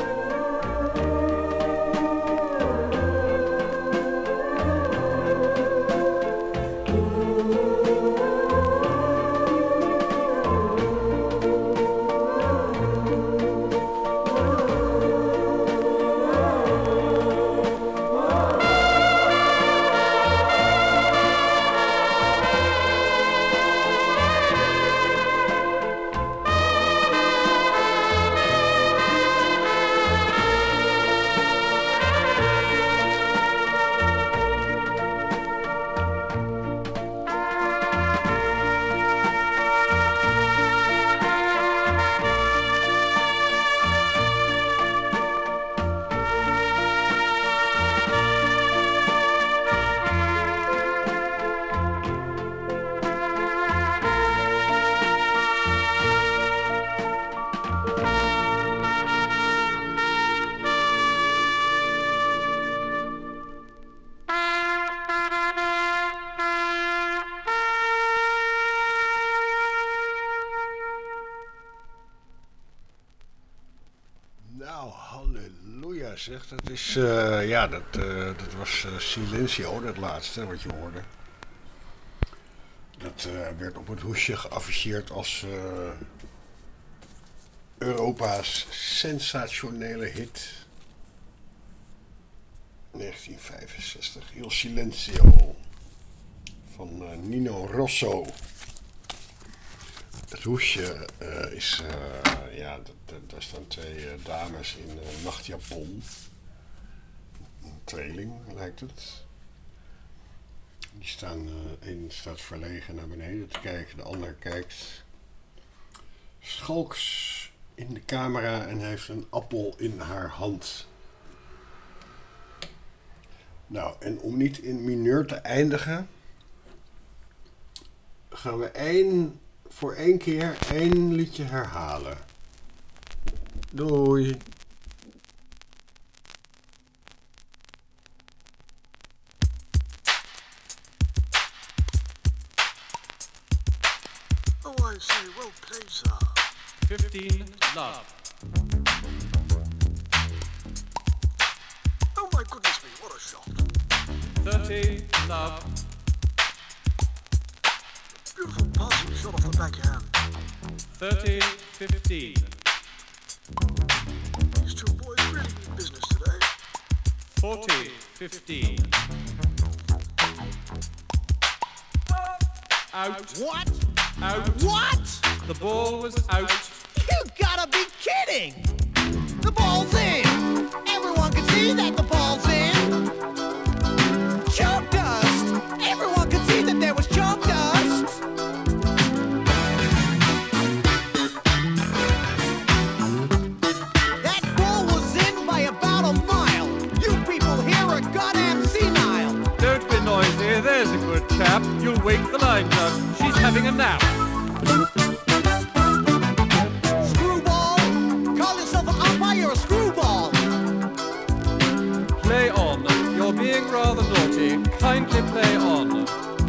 [SPEAKER 3] zeg. Dat is, uh, ja, dat, uh, dat was uh, Silencio, dat laatste wat je hoorde. Dat uh, werd op het hoesje geafficheerd als uh, Europa's sensationele hit. negentien vijfenzestig, Il Silenzio van uh, Nino Rosso. Het hoesje uh, is, uh, ja, daar staan twee uh, dames in uh, nachtjapon. Een tweeling lijkt het. Die staan, uh, een staat verlegen naar beneden te kijken, de ander kijkt schalks in de camera en heeft een appel in haar hand. Nou, en om niet in mineur te eindigen, gaan we één, voor één keer één liedje herhalen. Doei!
[SPEAKER 6] Oh, I see. Well played, sir.
[SPEAKER 8] fifteen, love.
[SPEAKER 6] Oh, my goodness me, what a shot.
[SPEAKER 8] thirty, love.
[SPEAKER 6] Beautiful passing shot off the backhand.
[SPEAKER 8] thirty, fifteen.
[SPEAKER 6] These two boys really mean business today.
[SPEAKER 8] forty, fifteen. Out.
[SPEAKER 7] What?
[SPEAKER 8] Out.
[SPEAKER 7] What?
[SPEAKER 8] The ball was out.
[SPEAKER 7] You gotta be kidding! The ball's in! Everyone can see that the ball's in! Chalk dust! Everyone can see that there was chalk dust! That ball was in by about a mile! You people here are goddamn senile!
[SPEAKER 8] Don't be noisy, there's a good chap. You'll wake the line judge. She's having a nap.
[SPEAKER 7] Screwball! Call yourself an umpire, you're a screwball!
[SPEAKER 8] Play on. You're being rather naughty. Kindly play on.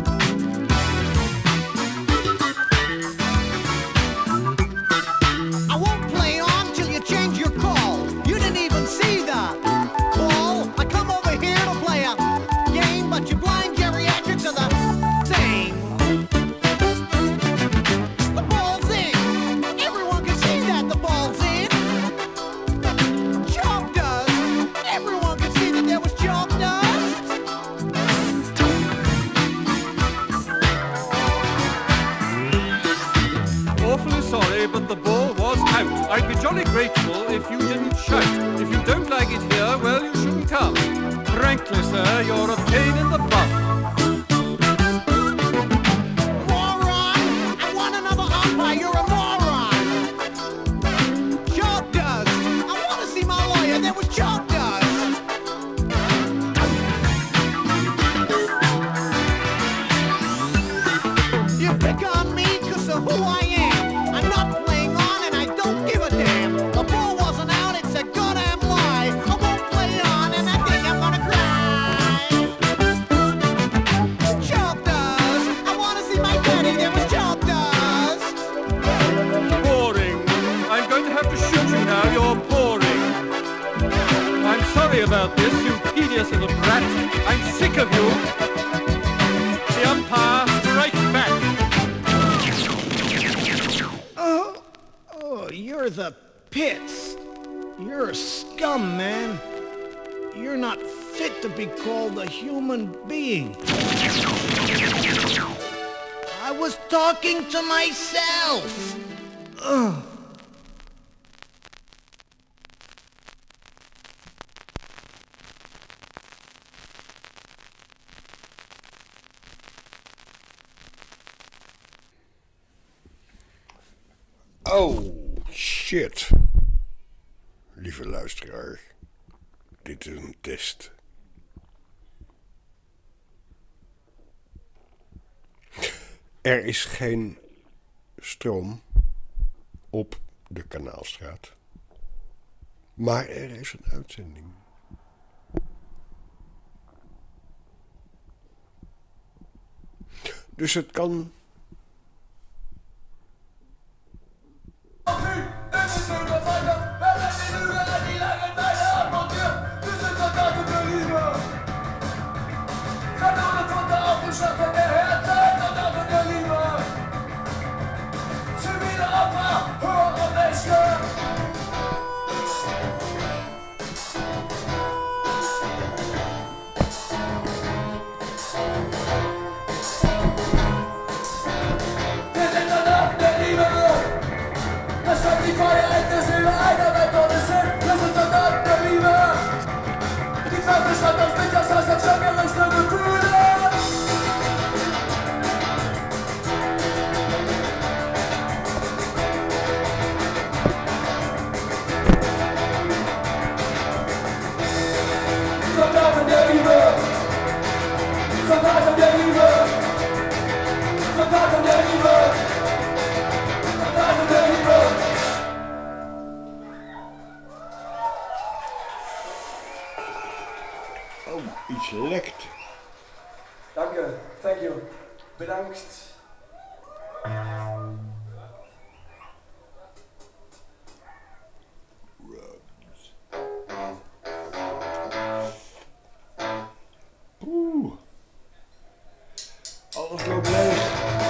[SPEAKER 7] I won't play on till you change your call. You didn't even see the ball. I come over here to play a game, but you blind geriatrics are the same. The ball's in. Everyone can see that the ball's in. Chalk dust. Everyone can see that there was chalk dust.
[SPEAKER 8] Awfully sorry, but the ball was out. I'd be jolly grateful if you didn't shout. If you don't like it here, well, you shouldn't come. Frankly, sir, you're a pain in the butt.
[SPEAKER 7] Moron! I want another umpire, you're a moron! Chalk dust! I want to see my lawyer, there was chalk dust! You pick on me because of who I am. I'm not playing on and I don't give a damn. The ball wasn't out, it's a goddamn lie. I won't play on and I think I'm gonna cry. Chalk dust! I want to see my daddy, there was chalk dust!
[SPEAKER 8] Boring. I'm going to have to shoot you now. You're boring. I'm sorry about this, you tedious little brat. I'm sick of you. The umpire strikes back.
[SPEAKER 14] Oh, oh, you're the pits. You're a scum, man. You're not fit to be called a human being. I was talking to myself. Ugh.
[SPEAKER 3] Oh, shit. Lieve luisteraar, dit is een test. Er is geen stroom op de Kanaalstraat. Maar er is een uitzending. Dus het kan...
[SPEAKER 2] It's
[SPEAKER 15] Respect.
[SPEAKER 16] Danke, thank you. Bedankt.
[SPEAKER 15] Oeh. Alles loopt leeg.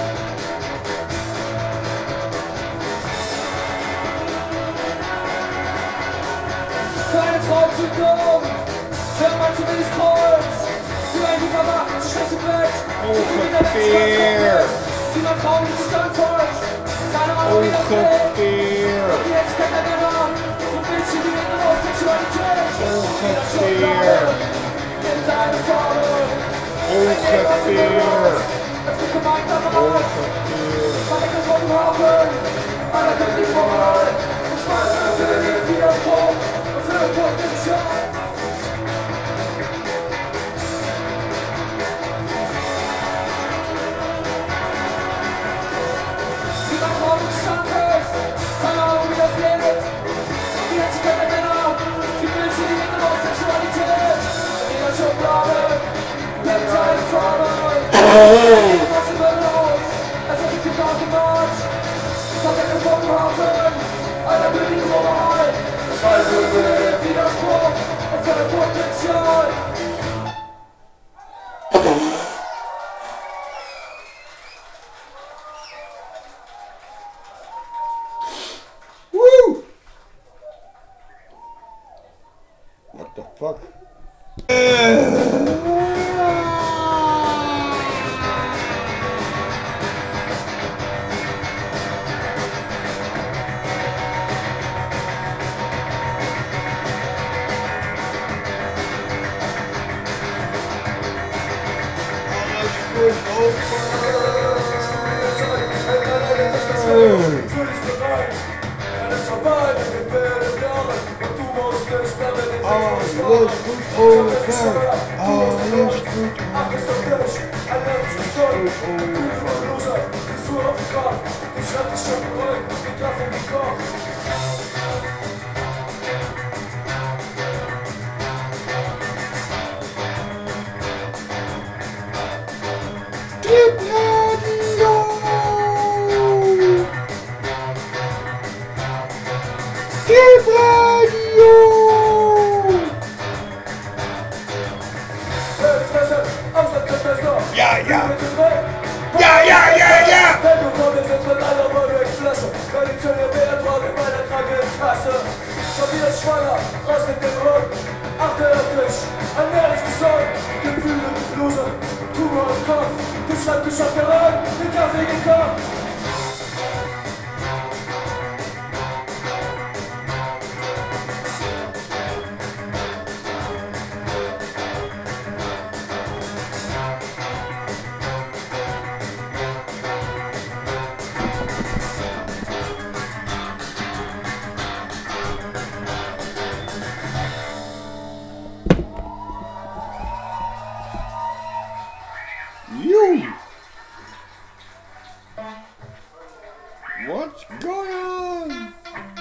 [SPEAKER 17] Für eine Frau zu dumm, für ein Mann zu wenig Kreuz, für ein überwacht, schlechte Bett,
[SPEAKER 15] Ongeveer.
[SPEAKER 17] wie man Frauen nicht zusammenfasst, keine Ahnung wie das geht.
[SPEAKER 15] Ongeveer.
[SPEAKER 17] Und jetzt kennt er Männer, so ein bisschen die Wege aus Sexualität. Jeder
[SPEAKER 15] Ongeveer.
[SPEAKER 17] in seine Farbe.
[SPEAKER 15] Ongeveer.
[SPEAKER 17] Es gibt gemeint am Rat, man denkt das Wort im Hafen, einer kommt nicht vorbei. Ich weiß, für den Widerspruch und für das Potenzial. Wie man Frauen zusammenfasst, keine Ahnung wie das geht. Die jetzt keine Männer, die Milch in die Mitte aus Sexualität. In jeder Schublade, lebt seine Farbe. Was immer los, es hat sich genau gemacht. Tatsächlich vom Hafen, einer will die Oberheit. Zweifel für den Widerspruch und für das Potenzial.
[SPEAKER 15] Woo! What the fuck?
[SPEAKER 17] Ja, ja. Ja, ja, ja, ja. Wenn du vor mir sitzt mit einer Rolex-Flasche, traditionell Wertwagen in meiner Krankenkasse. Schon wieder schwanger, raus mit dem Rücken. Achte auf dich, ein Meeresgesang. Gefühle, die Bluse, Tumor im Kopf. Du Schreibtisch auf der Rhein, den Kaffee gekocht.
[SPEAKER 15] You! What's going on?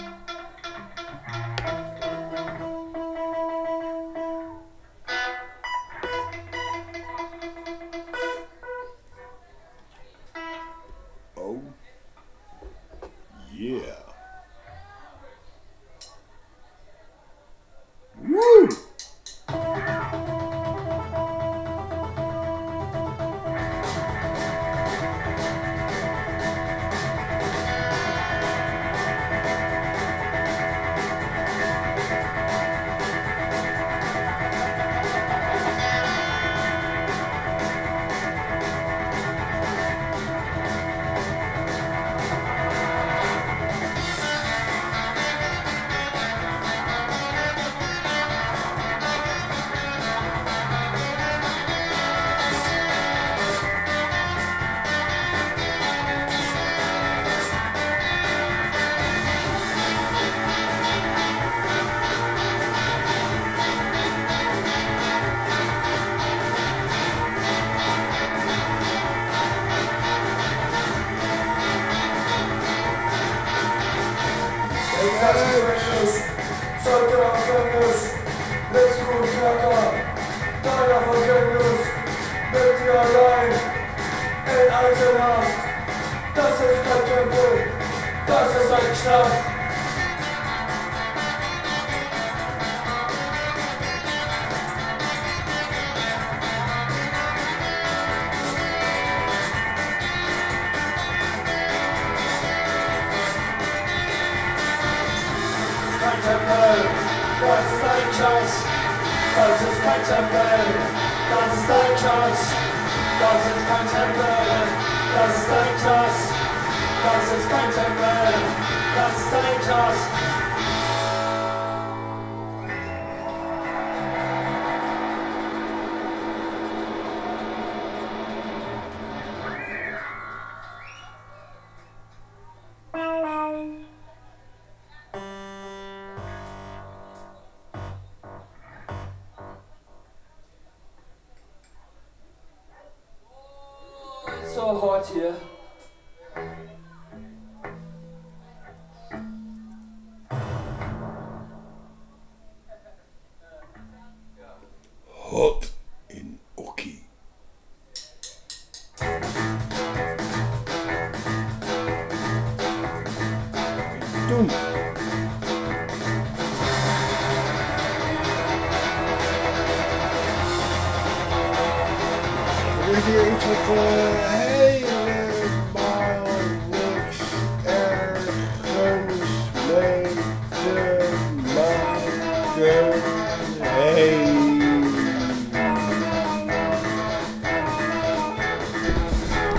[SPEAKER 15] Oh, yeah. Woo! Let's go,
[SPEAKER 16] Lager vergänglich, mit dir allein, in alte Nacht. Das ist kein Tempel, das ist ein Knast. Kein Tempel, das ist ein Knast. Das ist kein Tempel, das ist ein Knast. Das ist kein Tempel, das ist ein Knast. Das ist kein Tempel, das ist ein Knast. So hot hier.
[SPEAKER 15] Hot in Oki. Doen. Er is hier iets wat uh, helemaal niks ergens mee te maken heeft.